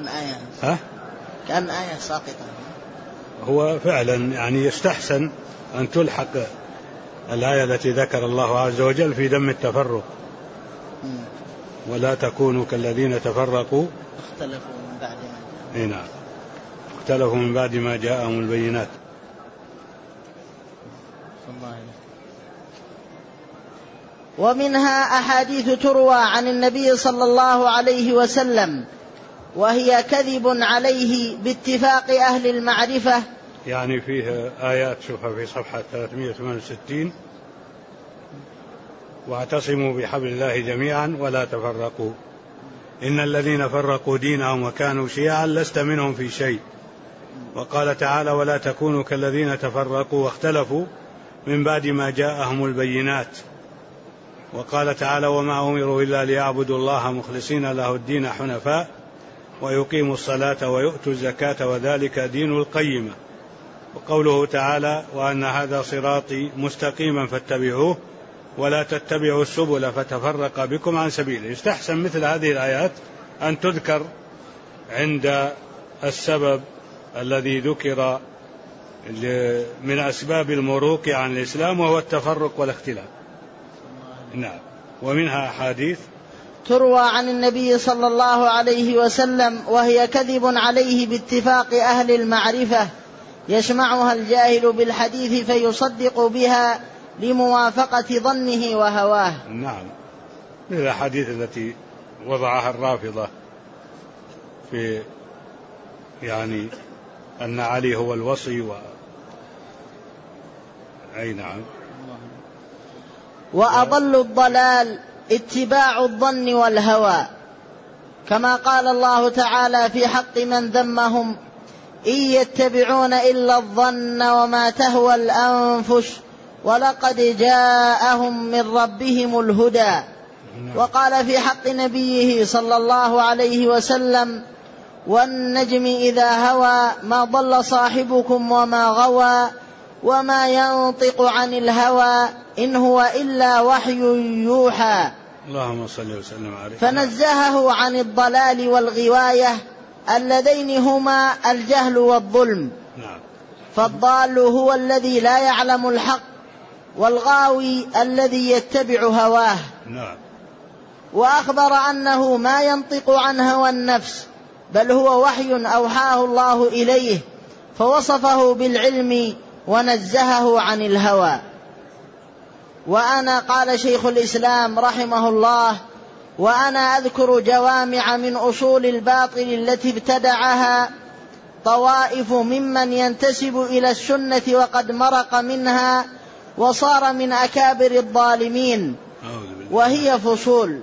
كأن آية ساقطة. هو فعلا يعني يستحسن أن تلحق الآية التي ذكر الله عز وجل في ذم التفرق، ولا تكونوا كالذين تفرقوا اختلفوا من بعد ما جاءهم البينات. ومنها أحاديث تروى عن النبي صلى الله عليه وسلم وهي كذب عليه باتفاق أهل المعرفة. يعني فيه آيات شوفها في صفحة 368: واعتصموا بحبل الله جميعا ولا تفرقوا إن الذين فرقوا دينهم وكانوا شيعا لست منهم في شيء. وقال تعالى: ولا تكونوا كالذين تفرقوا واختلفوا من بعد ما جاءهم البينات. وقال تعالى: وما أمروا إلا ليعبدوا الله مخلصين له الدين حنفاء ويقيموا الصلاة ويؤتوا الزكاة وذلك دين القيمة. وقوله تعالى: وأن هذا صراطي مستقيما فاتبعوه ولا تتبعوا السبل فتفرق بكم عن سبيله. يستحسن مثل هذه الآيات أن تذكر عند السبب الذي ذكر من أسباب المروق عن الإسلام وهو التفرق والاختلاف. نعم. ومنها أحاديث تروى عن النبي صلى الله عليه وسلم وهي كذب عليه باتفاق أهل المعرفة يسمعها الجاهل بالحديث فيصدق بها لموافقة ظنه وهواه. نعم، من الأحاديث التي وضعها الرافضة في يعني أن علي هو الوصي أي نعم. وأضل الضلال اتباع الظن والهوى، كما قال الله تعالى في حق من ذمهم: إن يتبعون إلا الظن وما تهوى الأنفس ولقد جاءهم من ربهم الهدى. وقال في حق نبيه صلى الله عليه وسلم: والنجم إذا هوى ما ضل صاحبكم وما غوى وما ينطق عن الهوى إن هو إلا وحي يوحى. اللهم صل وسلم عليه. فنزهه عن الضلال والغواية اللذين هما الجهل والظلم. فالضال هو الذي لا يعلم الحق، والغاوي الذي يتبع هواه. وأخبر أنه ما ينطق عن هوى النفس بل هو وحي أوحاه الله إليه، فوصفه بالعلم ونزهه عن الهوى. وأنا قال شيخ الإسلام رحمه الله: وأنا أذكر جوامع من أصول الباطل التي ابتدعها طوائف ممن ينتسب إلى السنة وقد مرق منها وصار من أكابر الظالمين، وهي فصول.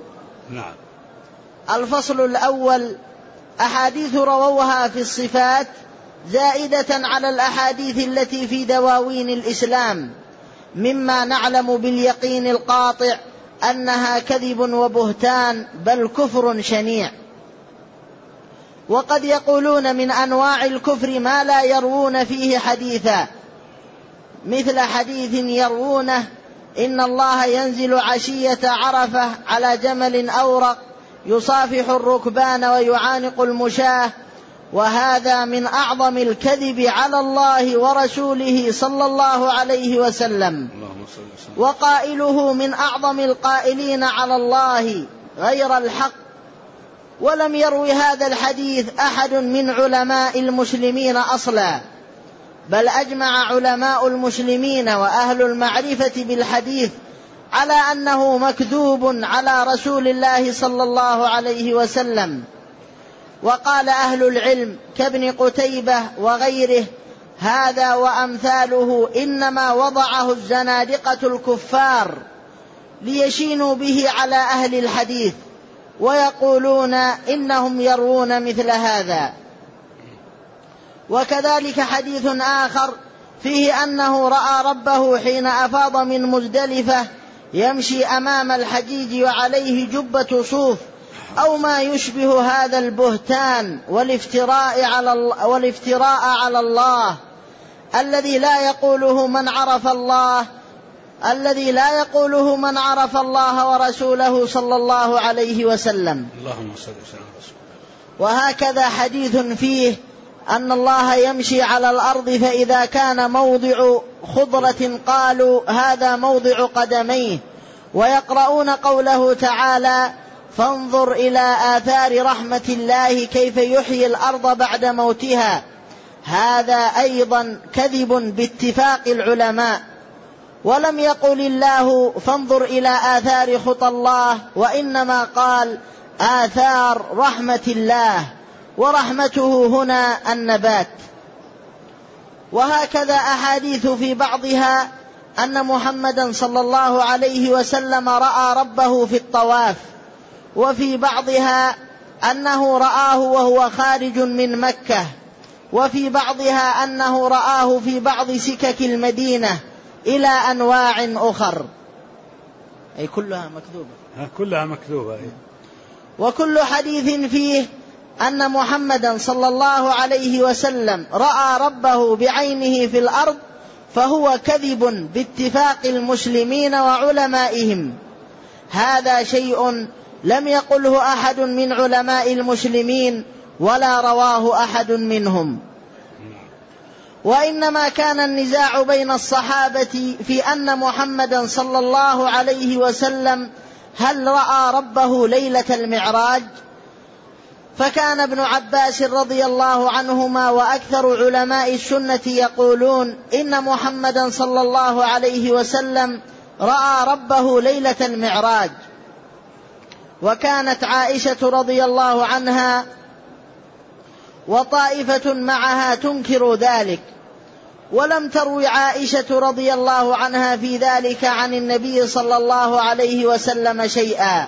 الفصل الأول: أحاديث رووها في الصفات زائدة على الأحاديث التي في دواوين الإسلام، مما نعلم باليقين القاطع أنها كذب وبهتان بل كفر شنيع. وقد يقولون من أنواع الكفر ما لا يروون فيه حديثا، مثل حديث يروونه: إن الله ينزل عشية عرفة على جمل أورق يصافح الركبان ويعانق المشاة، وهذا من أعظم الكذب على الله ورسوله صلى الله عليه وسلم، وقائله من أعظم القائلين على الله غير الحق. ولم يروي هذا الحديث أحد من علماء المسلمين أصلا، بل أجمع علماء المسلمين وأهل المعرفة بالحديث على أنه مكذوب على رسول الله صلى الله عليه وسلم. وقال أهل العلم كابن قتيبة وغيره: هذا وأمثاله إنما وضعه الزنادقة الكفار ليشينوا به على أهل الحديث، ويقولون إنهم يروون مثل هذا. وكذلك حديث آخر فيه أنه رأى ربه حين أفاض من مزدلفة يمشي أمام الحجيج وعليه جبة صوف أو ما يشبه هذا البهتان والافتراء على الله الذي لا يقوله من عرف الله ورسوله صلى الله عليه وسلم. اللهم صل وسلم على رسوله. وهكذا حديث فيه أن الله يمشي على الأرض فإذا كان موضع خضرة قالوا هذا موضع قدميه، ويقرؤون قوله تعالى فانظر إلى آثار رحمة الله كيف يحيي الأرض بعد موتها. هذا أيضا كذب باتفاق العلماء، ولم يقل الله فانظر إلى آثار خطى الله، وإنما قال آثار رحمة الله، ورحمته هنا النبات. وهكذا أحاديث في بعضها أن محمدا صلى الله عليه وسلم رأى ربه في الطواف، وفي بعضها أنه رآه وهو خارج من مكة، وفي بعضها أنه رآه في بعض سكك المدينة، إلى أنواع أخر، أي كلها مكذوبة. كلها مكذوبة. وكل حديث فيه أن محمدا صلى الله عليه وسلم رأى ربه بعينه في الأرض فهو كذب باتفاق المسلمين وعلمائهم. هذا شيء لم يقله أحد من علماء المسلمين ولا رواه أحد منهم. وإنما كان النزاع بين الصحابة في أن محمدا صلى الله عليه وسلم هل رأى ربه ليلة المعراج، فكان ابن عباس رضي الله عنهما وأكثر علماء السنة يقولون إن محمدا صلى الله عليه وسلم رأى ربه ليلة المعراج. وكانت عائشة رضي الله عنها وطائفة معها تنكر ذلك، ولم تروي عائشة رضي الله عنها في ذلك عن النبي صلى الله عليه وسلم شيئا،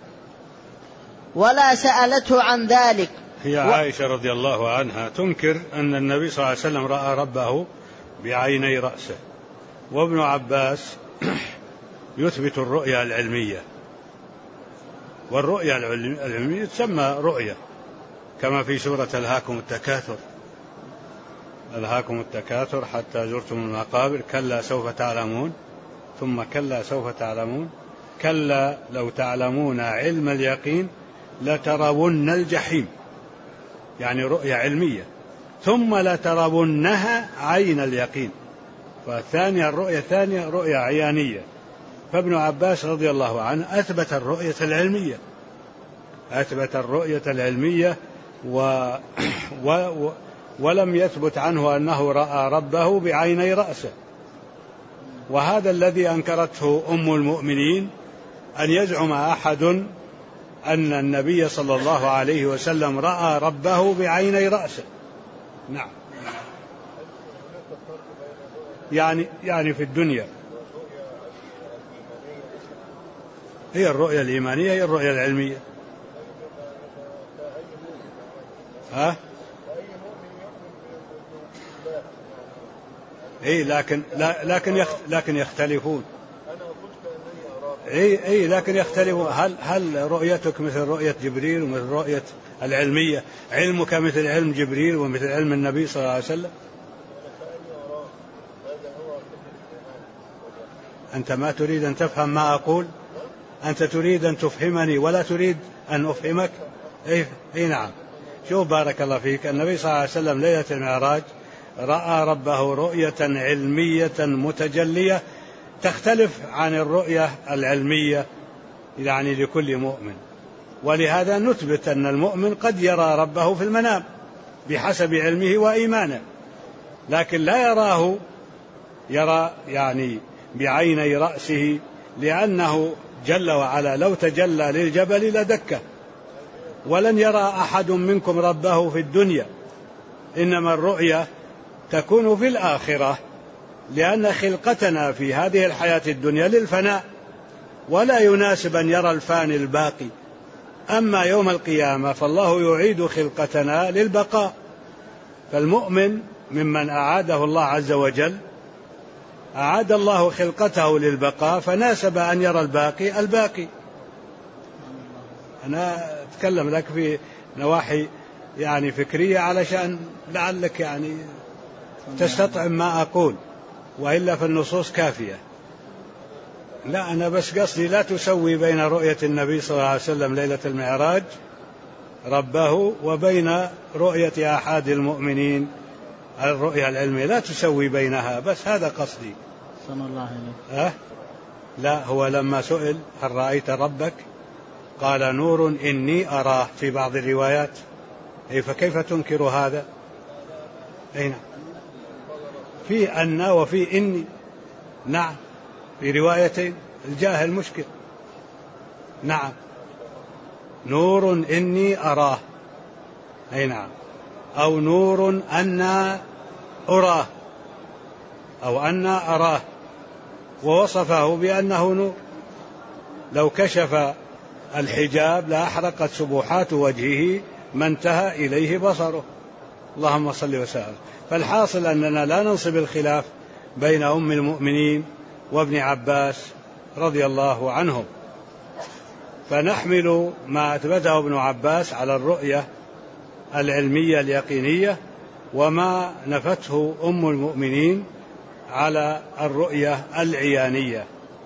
ولا سألته عن ذلك. هي عائشة رضي الله عنها تنكر أن النبي صلى الله عليه وسلم رأى ربه بعيني رأسه، وابن عباس يثبت الرؤيا العلمية، والرؤيا العلمية تسمى رؤيا، كما في سورة ألهاكم التكاثر، ألهاكم التكاثر حتى زرتم المقابر، كلا سوف تعلمون ثم كلا سوف تعلمون كلا لو تعلمون علم اليقين لترون الجحيم، يعني رؤيا علمية. ثم لترونها عين اليقين، فالثانية الرؤيا الثانية رؤيا عيانية. فابن عباس رضي الله عنه أثبت الرؤية العلمية، أثبت الرؤية العلمية ولم يثبت عنه أنه رأى ربه بعيني رأسه. وهذا الذي أنكرته أم المؤمنين، أن يزعم أحد أن النبي صلى الله عليه وسلم رأى ربه بعيني رأسه. نعم، يعني في الدنيا هي الرؤية الإيمانية هي الرؤية العلمية. لكن يختلفون. لكن يختلفون. هل رؤيتك مثل رؤية جبريل ومثل رؤية العلمية؟ علمك مثل علم جبريل ومثل علم النبي صلى الله عليه وسلم؟ أنت ما تريد أن تفهم ما أقول، أنت تريد أن تفهمني ولا تريد أن أفهمك. نعم. شوف بارك الله فيك، النبي صلى الله عليه وسلم ليلة المعراج رأى ربه رؤية علمية متجلية تختلف عن الرؤية العلمية يعني لكل مؤمن. ولهذا نثبت أن المؤمن قد يرى ربه في المنام بحسب علمه وإيمانه، لكن لا يرى يعني بعيني رأسه، لأنه جل وعلا لو تجلى للجبل لدكه. ولن يرى أحد منكم ربه في الدنيا، إنما الرؤية تكون في الآخرة، لأن خلقتنا في هذه الحياة الدنيا للفناء، ولا يناسب أن يرى الفاني الباقي. أما يوم القيامة فالله يعيد خلقتنا للبقاء. فالمؤمن ممن أعاده الله عز وجل، أعاد الله خلقته للبقاء، فناسب أن يرى الباقي. أنا أتكلم لك في نواحي يعني فكرية علشان لعلك يعني تستطعم ما أقول، وإلا فالنصوص كافية. لا، أنا بس قصدي لا تسوي بين رؤية النبي صلى الله عليه وسلم ليلة المعراج ربه وبين رؤية أحد المؤمنين الرؤية العلمية، لا تسوي بينها، بس هذا قصدي. صلى الله عليه. لا، هو لما سئل هل رأيت ربك قال نور إني أراه في بعض الروايات، فكيف تنكر هذا؟ أين في أن وفي إني، نعم في روايتين، الجاهل مشكل. نعم، نور إني أراه، أي نعم، أو نور أنا أراه، أو أنا أراه، ووصفه بأنه نور. لو كشف الحجاب لأحرقت سبحات وجهه ما انتهى إليه بصره. اللهم صل وسلم. فالحاصل أننا لا ننصب الخلاف بين أم المؤمنين وابن عباس رضي الله عنهم، فنحمل ما أثبته ابن عباس على الرؤية العلمية اليقينية، وما نفته أم المؤمنين على الرؤية العيانية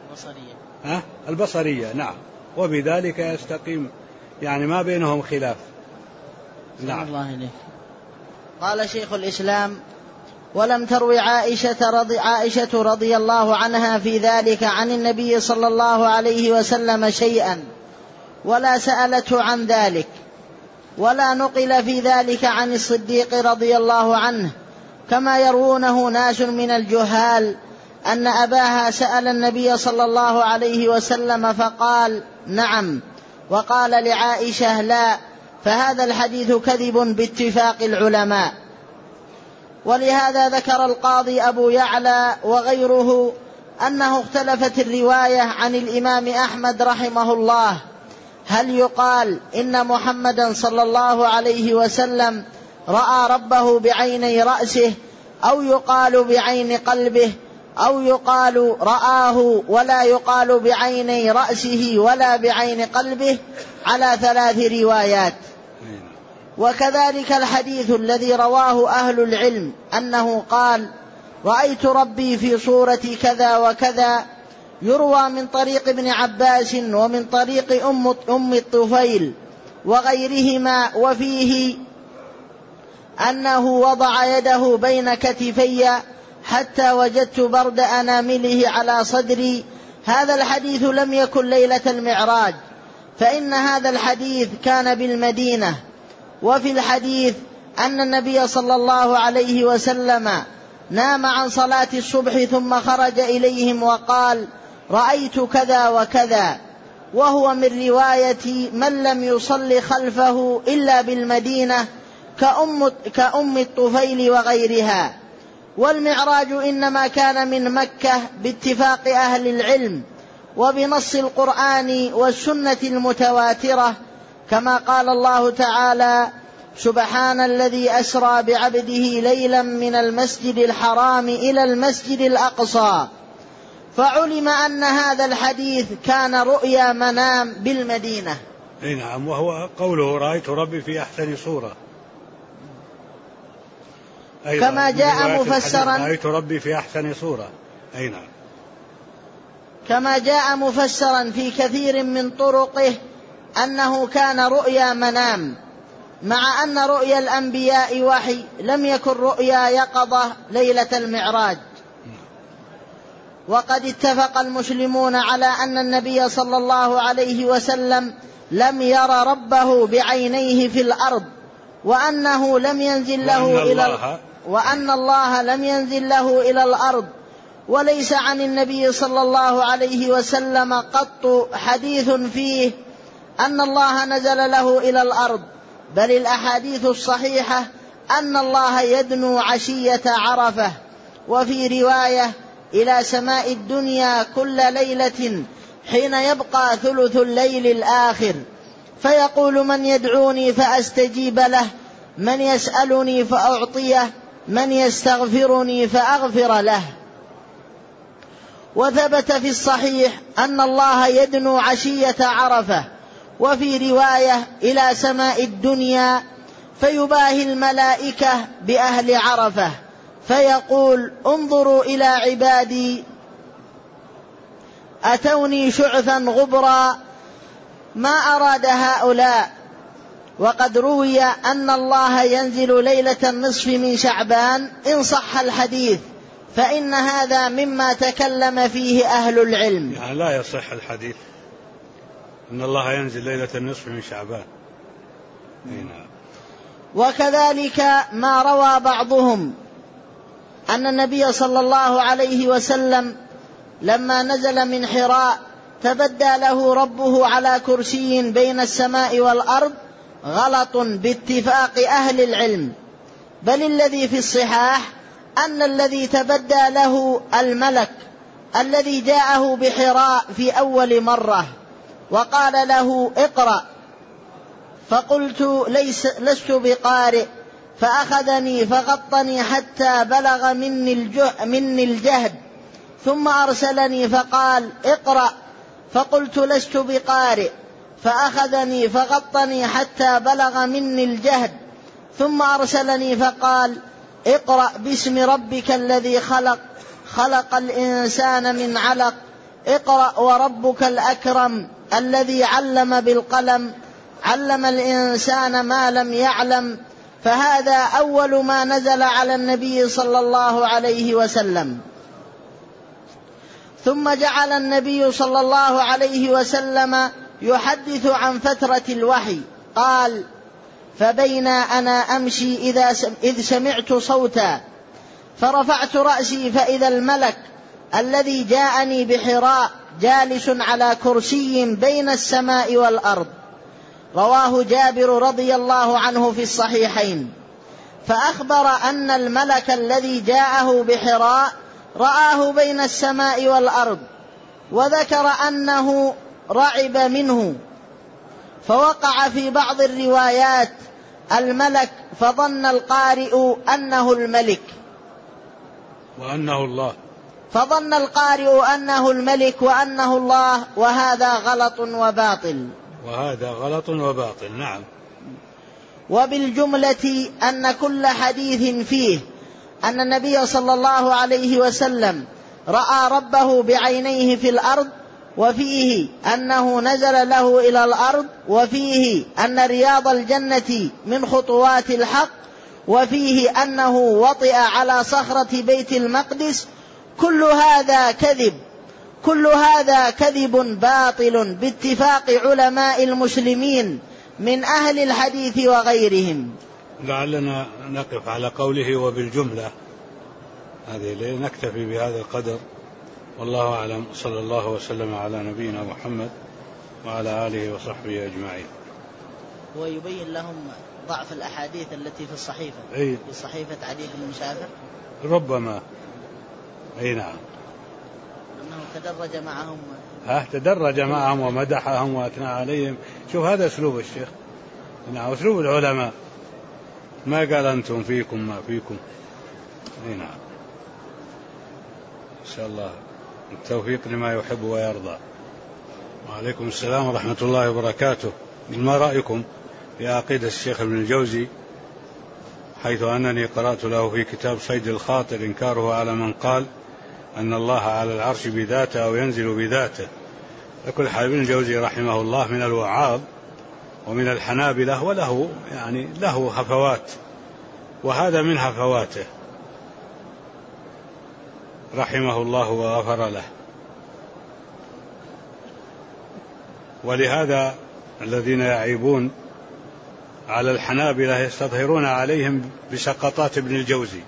البصرية. نعم، وبذلك يستقيم، يعني ما بينهم خلاف. نعم. الله إليك. قال شيخ الإسلام: ولم تروي عائشة رضي الله عنها في ذلك عن النبي صلى الله عليه وسلم شيئا، ولا سألته عن ذلك، ولا نقل في ذلك عن الصديق رضي الله عنه، كما يروونه ناس من الجهال أن أباها سأل النبي صلى الله عليه وسلم فقال نعم، وقال لعائشة لا، فهذا الحديث كذب باتفاق العلماء. ولهذا ذكر القاضي أبو يعلى وغيره أنه اختلفت الرواية عن الإمام أحمد رحمه الله، هل يقال إن محمدا صلى الله عليه وسلم رأى ربه بعيني رأسه، أو يقال بعين قلبه، أو يقال رآه ولا يقال بعيني رأسه ولا بعين قلبه، على 3 روايات. وكذلك الحديث الذي رواه أهل العلم أنه قال رأيت ربي في صورة كذا وكذا، يروى من طريق ابن عباس ومن طريق أم الطفيل وغيرهما، وفيه أنه وضع يده بين كتفي حتى وجدت برد أنامله على صدري. هذا الحديث لم يكن ليلة المعراج، فإن هذا الحديث كان بالمدينة. وفي الحديث أن النبي صلى الله عليه وسلم نام عن صلاة الصبح ثم خرج إليهم وقال رأيت كذا وكذا، وهو من رواية من لم يصل خلفه إلا بالمدينة كأم الطفيل وغيرها. والمعراج إنما كان من مكة باتفاق أهل العلم وبنص القرآن والسنة المتواترة، كما قال الله تعالى سبحان الذي أسرى بعبده ليلا من المسجد الحرام إلى المسجد الأقصى. فعلم أن هذا الحديث كان رؤيا منام بالمدينة. نعم، وهو قوله رأيت ربي في أحسن صورة، كما جاء مفسرا رأيت ربي في أحسن صورة. أي نعم، كما جاء مفسرا في كثير من طرقه أنه كان رؤيا منام، مع أن رؤيا الأنبياء وحي، لم يكن رؤيا يقظة ليلة المعراج. وقد اتفق المسلمون على أن النبي صلى الله عليه وسلم لم ير ربه بعينيه في الأرض، وأنه لم ينزل له وأن الله لم ينزل له إلى الأرض. وليس عن النبي صلى الله عليه وسلم قط حديث فيه أن الله نزل له إلى الأرض، بل الأحاديث الصحيحة أن الله يدنو عشية عرفة. وفي رواية إلى سماء الدنيا كل ليلة حين يبقى ثلث الليل الآخر، فيقول من يدعوني فأستجيب له، من يسألني فأعطيه، من يستغفرني فأغفر له. وثبت في الصحيح أن الله يدنو عشية عرفة. وفي رواية إلى سماء الدنيا فيباهي الملائكة بأهل عرفة فيقول انظروا إلى عبادي أتوني شعثا غبرا ما أراد هؤلاء. وقد روي أن الله ينزل ليلة النصف من شعبان إن صح الحديث، فإن هذا مما تكلم فيه أهل العلم. يعني لا يصح الحديث أن الله ينزل ليلة النصف من شعبان. وكذلك ما روى بعضهم أن النبي صلى الله عليه وسلم لما نزل من حراء تبدى له ربه على كرسي بين السماء والأرض، غلط باتفاق أهل العلم، بل الذي في الصحاح أن الذي تبدى له الملك الذي جاءه بحراء في أول مرة وقال له اقرأ، فقلت لست بقارئ، فأخذني فغطني حتى بلغ مني الجهد، ثم أرسلني فقال اقرأ، فقلت لست بقارئ، فأخذني فغطني حتى بلغ مني الجهد، ثم أرسلني فقال اقرأ باسم ربك الذي خلق الإنسان من علق، اقرأ وربك الأكرم الذي علم بالقلم، علم الإنسان ما لم يعلم. فهذا أول ما نزل على النبي صلى الله عليه وسلم. ثم جعل النبي صلى الله عليه وسلم يحدث عن فترة الوحي، قال فبينا أنا أمشي إذ سمعت صوتا فرفعت رأسي فإذا الملك الذي جاءني بحراء جالس على كرسي بين السماء والأرض. رواه جابر رضي الله عنه في الصحيحين، فأخبر أن الملك الذي جاءه بحراء رآه بين السماء والأرض، وذكر أنه رعب منه، فوقع في بعض الروايات الملك، فظن القارئ أنه الملك وأنه الله، فظن القارئ أنه الملك وأنه الله، وهذا غلط وباطل. نعم. وبالجملة أن كل حديث فيه أن النبي صلى الله عليه وسلم رأى ربه بعينيه في الأرض، وفيه أنه نزل له إلى الأرض، وفيه أن رياض الجنة من خطوات الحق، وفيه أنه وطئ على صخرة بيت المقدس، كل هذا كذب باطل باتفاق علماء المسلمين من أهل الحديث وغيرهم. لعلنا نقف على قوله وبالجملة هذه لنكتفي بهذا القدر، والله أعلم. صلى الله وسلم على نبينا محمد وعلى آله وصحبه أجمعين. ويبين لهم ضعف الأحاديث التي في الصحيفة، في صحيفة عدي بن مسافر ربما. أي نعم، أنه تدرج معهم ومدحهم وأثنى عليهم. شوف هذا أسلوب الشيخ، نعم، أسلوب العلماء، ما قال أنتم فيكم ما فيكم. أي نعم. إن شاء الله التوفيق لما يحب ويرضى. وعليكم السلام ورحمة الله وبركاته. ما رأيكم في عقيدة الشيخ ابن الجوزي، حيث أنني قرأت له في كتاب صيد الخاطر إنكاره على من قال أن الله على العرش بذاته أو ينزل بذاته. يقول ابن الجوزي رحمه الله من الوعاظ ومن الحنابلة، وله له هفوات، وهذا من هفواته رحمه الله وغفر له. ولهذا الذين يعيبون على الحنابلة يستظهرون عليهم بسقطات ابن الجوزي،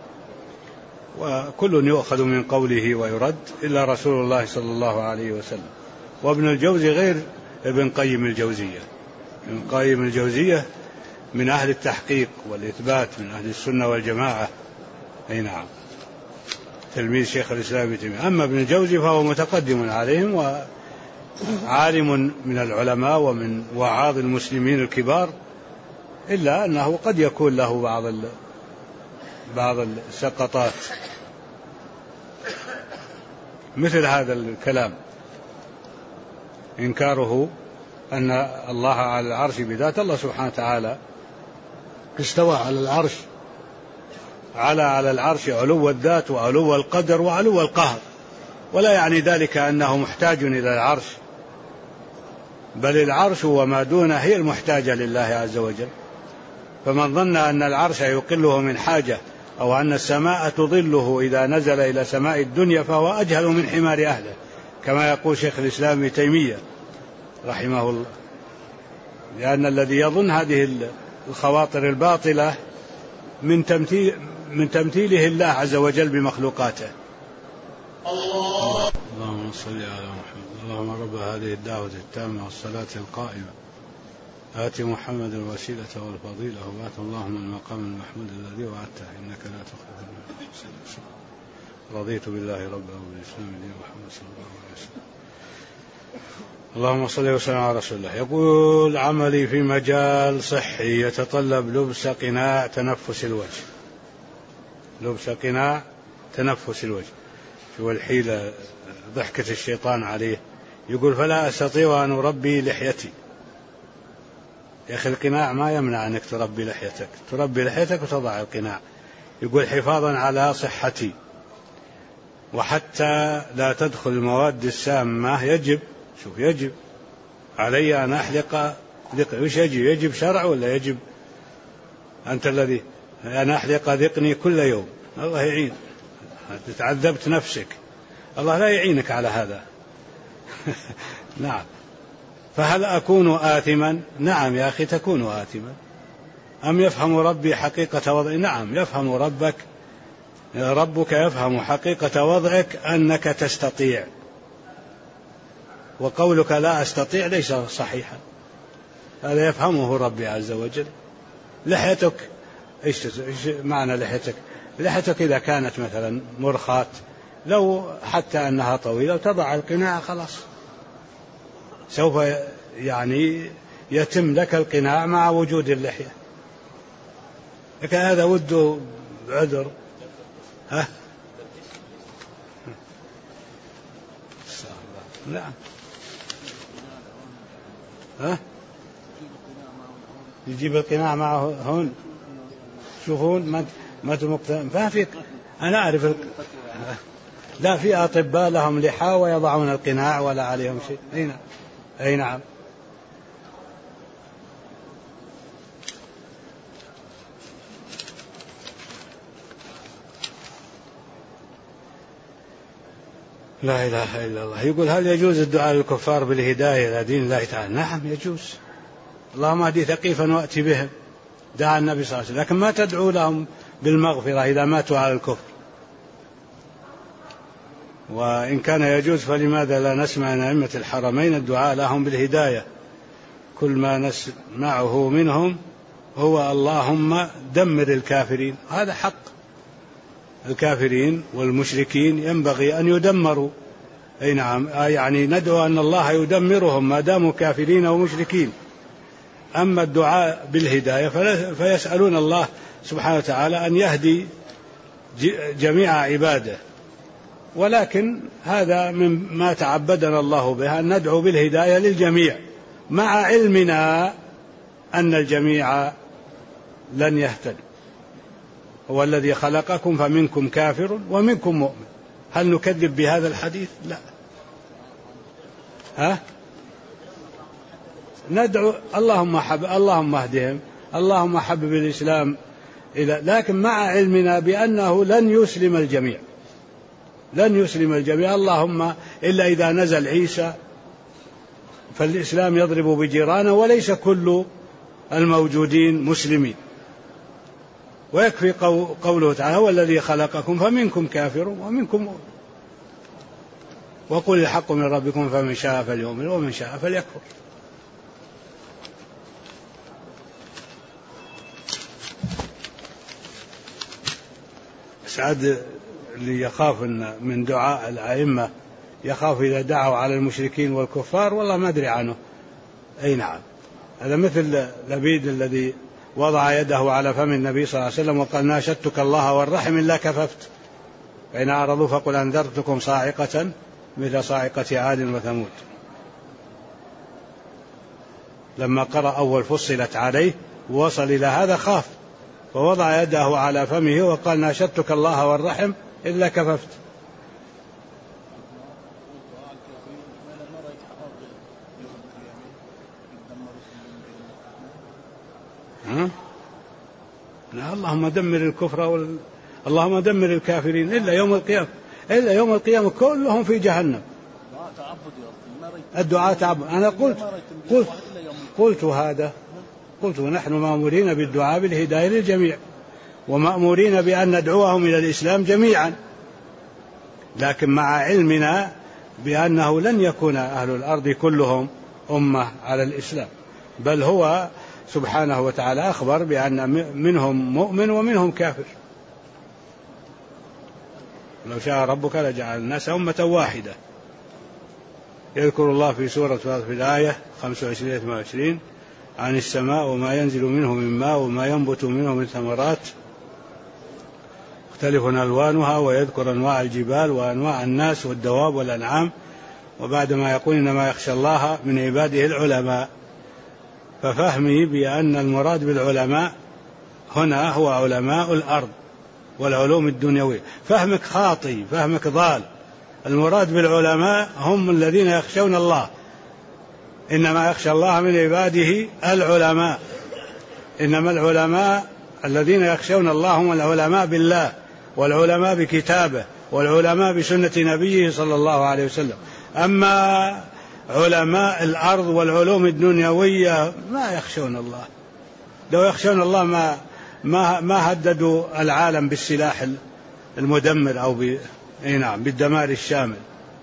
وكل يؤخذ من قوله ويرد إلا رسول الله صلى الله عليه وسلم. وابن الجوزي غير ابن قيم الجوزية. ابن قيم الجوزية من أهل التحقيق والإثبات، من أهل السنة والجماعة. أي نعم، تلميذ شيخ الإسلام ابن تيمية. أما ابن الجوزي فهو متقدم عليهم وعالم من العلماء ومن وعاظ المسلمين الكبار، إلا أنه قد يكون له بعض السقطات مثل هذا الكلام، إنكاره أن الله على العرش بذات. الله سبحانه وتعالى استوى على العرش، على العرش علو الذات وعلو القدر وعلو القهر، ولا يعني ذلك أنه محتاج إلى العرش، بل العرش وما دونه هي المحتاجة لله عز وجل. فمن ظن أن العرش يقله من حاجة أو أن السماء تظله إذا نزل إلى سماء الدنيا فهو أجهل من حمار أهله، كما يقول شيخ الإسلام ابن تيمية رحمه الله. لأن الذي يظن هذه الخواطر الباطلة من تمثيله الله عز وجل بمخلوقاته. اللهم صل على محمد. اللهم رب هذه الدعوة التامة والصلاة القائمة آت محمد الوسيلة والفضيلة وآت اللهم المقام المحمود الذي وعدته إنك لا تخلف الميعاد. رضيت بالله ربا وبالإسلام دينا محمد صلى الله عليه وسلم. اللهم صل وسلم على رسول الله. يقول عملي في مجال صحي يتطلب لبس قناع تنفس الوجه. لبس قناع تنفس الوجه، شو الحيلة ضحكة الشيطان عليه. يقول فلا أستطيع أن أربي لحيتي. يا أخي القناع ما يمنع أنك تربي لحيتك، تربي لحيتك وتضع القناع. يقول حفاظا على صحتي وحتى لا تدخل المواد السامة يجب علي أن أحلق ذقني. وش يجب شرع ولا يجب أنت الذي أن أحلق ذقني كل يوم؟ الله يعين، تعذبت نفسك، الله لا يعينك على هذا. نعم. فهل أكون آثما؟ نعم يا أخي تكون آثما. أم يفهم ربي حقيقة وضعي؟ نعم يفهم ربك يفهم حقيقة وضعك أنك تستطيع، وقولك لا أستطيع ليس صحيحا، هذا يفهمه ربي عز وجل. لحيتك إيش معنى لحيتك؟ لحيتك إذا كانت مثلا مرخاة لو حتى أنها طويلة وتضع القناع خلاص سوف يعني يتم لك القناع مع وجود اللحية. لكن هذا وده عذر. نعم. يجيب القناع معه هون. شوفون ما ما في. أنا أعرف لا في أطباء لهم لحى ويضعون القناع ولا عليهم شيء. أي نعم. لا إله إلا الله. يقول هل يجوز الدعاء للكفار بالهداية إلى دين الله تعالى؟ نعم يجوز. اللهم اهدي ثقيفا وأتي بهم، دعا النبي صلى الله عليه وسلم، لكن ما تدعو لهم بالمغفرة إذا ماتوا على الكفر. وإن كان يجوز فلماذا لا نسمع من أئمة الحرمين الدعاء لهم بالهداية؟ كل ما نسمعه منهم هو اللهم دمر الكافرين. هذا حق، الكافرين والمشركين ينبغي أن يدمروا. أي نعم. يعني ندعو أن الله يدمرهم ما داموا كافرين ومشركين. أما الدعاء بالهداية فيسألون الله سبحانه وتعالى أن يهدي جميع عباده، ولكن هذا مما تعبدنا الله بها أن ندعو بالهداية للجميع مع علمنا أن الجميع لن يهتدوا. هو الذي خلقكم فمنكم كافر ومنكم مؤمن. هل نكذب بهذا الحديث؟ لا. ندعو اللهم اهدهم، اللهم حبب الإسلام لكن مع علمنا بأنه لن يسلم الجميع. اللهم إلا إذا نزل عيسى فالإسلام يضرب بجيرانه وليس كل الموجودين مسلمين. ويكفي قوله تعالى هو الذي خلقكم فمنكم كافر ومنكم مؤمن، وقل الحق من ربكم فمن شاء فليؤمن ومن شاء فليكفر. سعد اللي يخاف من دعاء الأئمة، يخاف إذا دعوا على المشركين والكفار، والله ما أدري عنه. أي نعم. هذا مثل لبيد الذي وضع يده على فم النبي صلى الله عليه وسلم وقال ناشدتك الله والرحم إلا كففت، فإن أعرضوا فقل أنذرتكم صاعقة مثل صاعقة عاد وثمود. لما قرأ أول فصلت عليه ووصل إلى هذا خاف فوضع يده على فمه وقال ناشدتك الله والرحم إلا كففت. اللهم دمر الكفر اللهم دمر الكافرين إلا يوم القيامة كلهم في جهنم. الدعاء تعبد. أنا قلت هذا، قلت نحن مأمورين بالدعاء بالهداية للجميع، ومأمورين بأن ندعوهم إلى الإسلام جميعا، لكن مع علمنا بأنه لن يكون أهل الأرض كلهم أمة على الإسلام، بل هو سبحانه وتعالى أخبر بأن منهم مؤمن ومنهم كافر. لو شاء ربك لجعل الناس أمة واحدة. يذكر الله في سورة في الآية 25 عن السماء وما ينزل منه من ماء وما ينبت منه من ثمرات مختلف ألوانها، ويذكر أنواع الجبال وأنواع الناس والدواب والأنعام، وبعد ما يقول إنما يخشى الله من عباده العلماء. ففهمي بأن المراد بالعلماء هنا هو علماء الأرض والعلوم الدنيوية. فهمك خاطئ، فهمك ضال. المراد بالعلماء هم الذين يخشون الله، إنما يخشى الله من عباده العلماء. إنما العلماء الذين يخشون الله هم العلماء بالله، والعلماء بكتابه، والعلماء بسنة نبيه صلى الله عليه وسلم. أما علماء الأرض والعلوم الدنيوية ما يخشون الله. لو يخشون الله ما هددوا العالم بالسلاح المدمر أو بالدمار الشامل.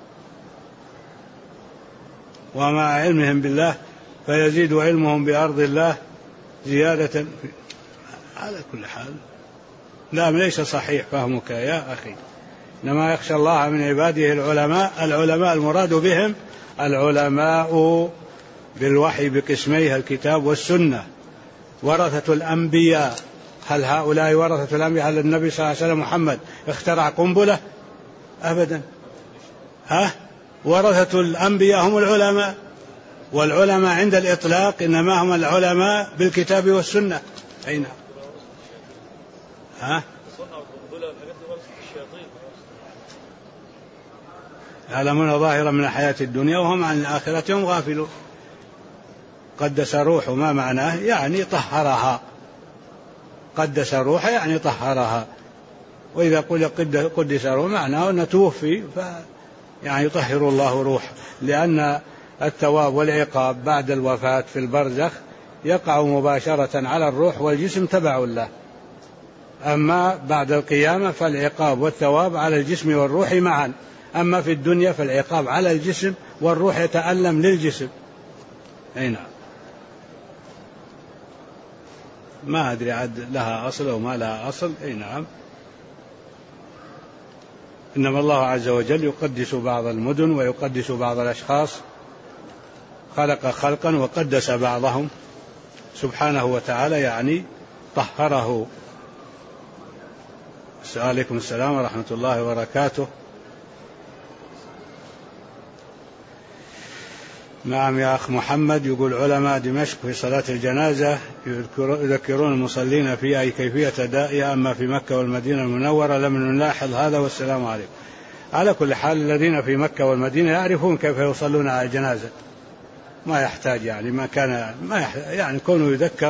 ومع علمهم بالله فيزيد علمهم بأرض الله زيادة. على كل حال لا، ليس صحيح فهمك يا أخي. إنما يخشى الله من عباده العلماء. العلماء المراد بهم العلماء بالوحي بقسميه الكتاب والسنة، ورثة الأنبياء. هل هؤلاء ورثة الأنبياء؟ هل النبي صلى الله عليه وسلم محمد اخترع قنبلة؟ أبدا. ورثة الأنبياء هم العلماء، والعلماء عند الإطلاق إنما هم العلماء بالكتاب والسنة. أين يعلمون ظاهرا من الحياة الدنيا وهم عن الآخرة هم غافلون. قدس روح ما معناه؟ يعني طهرها. قدس روح يعني طهرها. وإذا قدس روح معناه أنه توفي، يعني يطهر الله روح، لأن الثواب والعقاب بعد الوفاة في البرزخ يقع مباشرة على الروح والجسم تبع له. أما بعد القيامة فالعقاب والثواب على الجسم والروح معا. أما في الدنيا فالعقاب على الجسم والروح يتألم للجسم. أي نعم. ما أدري عد لها أصل أو ما لها أصل. أي نعم. إنما الله عز وجل يقدس بعض المدن ويقدس بعض الأشخاص. خلق خلقا وقدس بعضهم سبحانه وتعالى، يعني طهره. عليكم السلام ورحمة الله وبركاته. نعم يا أخ محمد، يقول علماء دمشق في صلاة الجنازة يذكرون المصلين في أي كيفية أدائها، أما في مكة والمدينة المنورة لم نلاحظ هذا، والسلام عليكم. على كل حال الذين في مكة والمدينة يعرفون كيف يصلون على الجنازة، ما يحتاج يعني كونه يذكر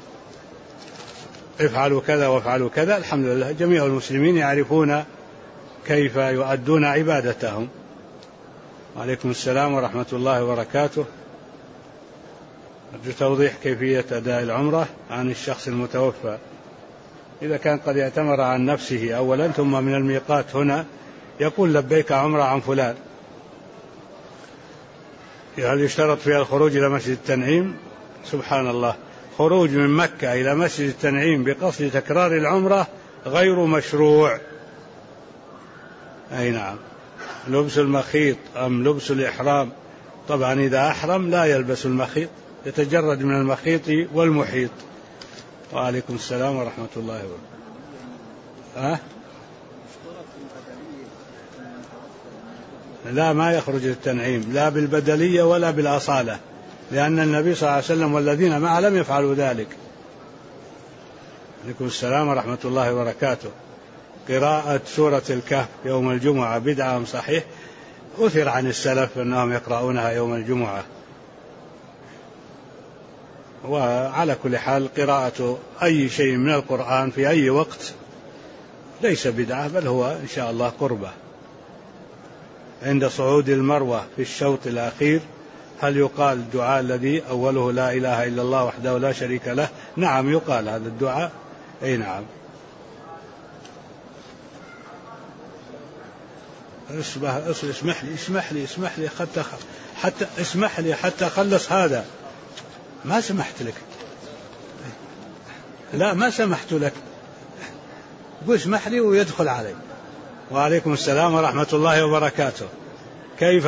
افعلوا كذا وافعلوا كذا. الحمد لله جميع المسلمين يعرفون كيف يؤدون عبادتهم. وعليكم السلام ورحمة الله وبركاته. أرجو توضيح كيفية أداء العمرة عن الشخص المتوفى إذا كان قد اعتمر عن نفسه أولا ثم من الميقات هنا يقول لبيك عمرة عن فلان. هل يشترط فيها الخروج إلى مسجد التنعيم؟ سبحان الله، خروج من مكة إلى مسجد التنعيم بقصد تكرار العمرة غير مشروع. أي نعم. لبس المخيط أم لبس الإحرام؟ طبعا إذا أحرم لا يلبس المخيط، يتجرد من المخيط والمحيط. وعليكم السلام ورحمة الله وبركاته. لا، ما يخرج التنعيم لا بالبدلية ولا بالأصالة، لأن النبي صلى الله عليه وسلم والذين معه لم يفعلوا ذلك. عليكم السلام ورحمة الله وبركاته. قراءة سورة الكهف يوم الجمعة بدعة أم صحيح؟ أثر عن السلف أنهم يقرؤونها يوم الجمعة. وعلى كل حال قراءة أي شيء من القرآن في أي وقت ليس بدعة، بل هو إن شاء الله قربة. عند صعود المروة في الشوط الأخير هل يقال الدعاء الذي أوله لا إله إلا الله وحده لا شريك له؟ نعم يقال هذا الدعاء، أي نعم. اسمح لي حتى أخلص هذا. ما سمحت لك، لا ما سمحت لك، قل اسمح لي ويدخل علي. وعليكم السلام ورحمة الله وبركاته. كيف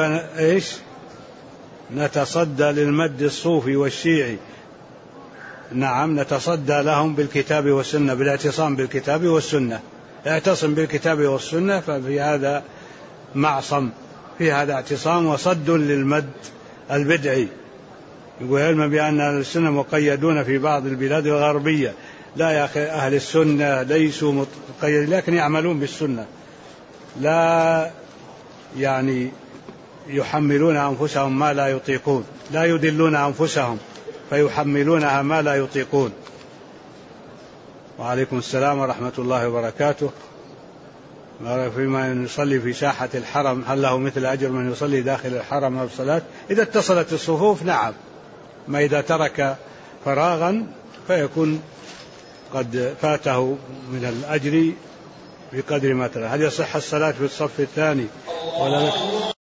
نتصدى للمد الصوفي والشيعي؟ نعم نتصدى لهم بالكتاب والسنة، بالاعتصام بالكتاب والسنة. اعتصم بالكتاب والسنة، ففي هذا معصم، في هذا اعتصام وصد للمد البدعي. يقول علما بأن أهل السنة مقيدون في بعض البلاد الغربية. لا يا أخي، أهل السنة ليسوا مقيدين لكن يعملون بالسنة، لا يعني يحملون أنفسهم ما لا يطيقون، لا يدلون أنفسهم فيحملونها ما لا يطيقون. وعليكم السلام ورحمة الله وبركاته. فيما يصلي في ساحة الحرم هل له مثل أجر من يصلي داخل الحرم أو الصلاة؟ إذا اتصلت الصفوف نعم، ما إذا ترك فراغا فيكون قد فاته من الأجر بقدر ما ترى. هل يصح الصلاة في الصف الثاني ولا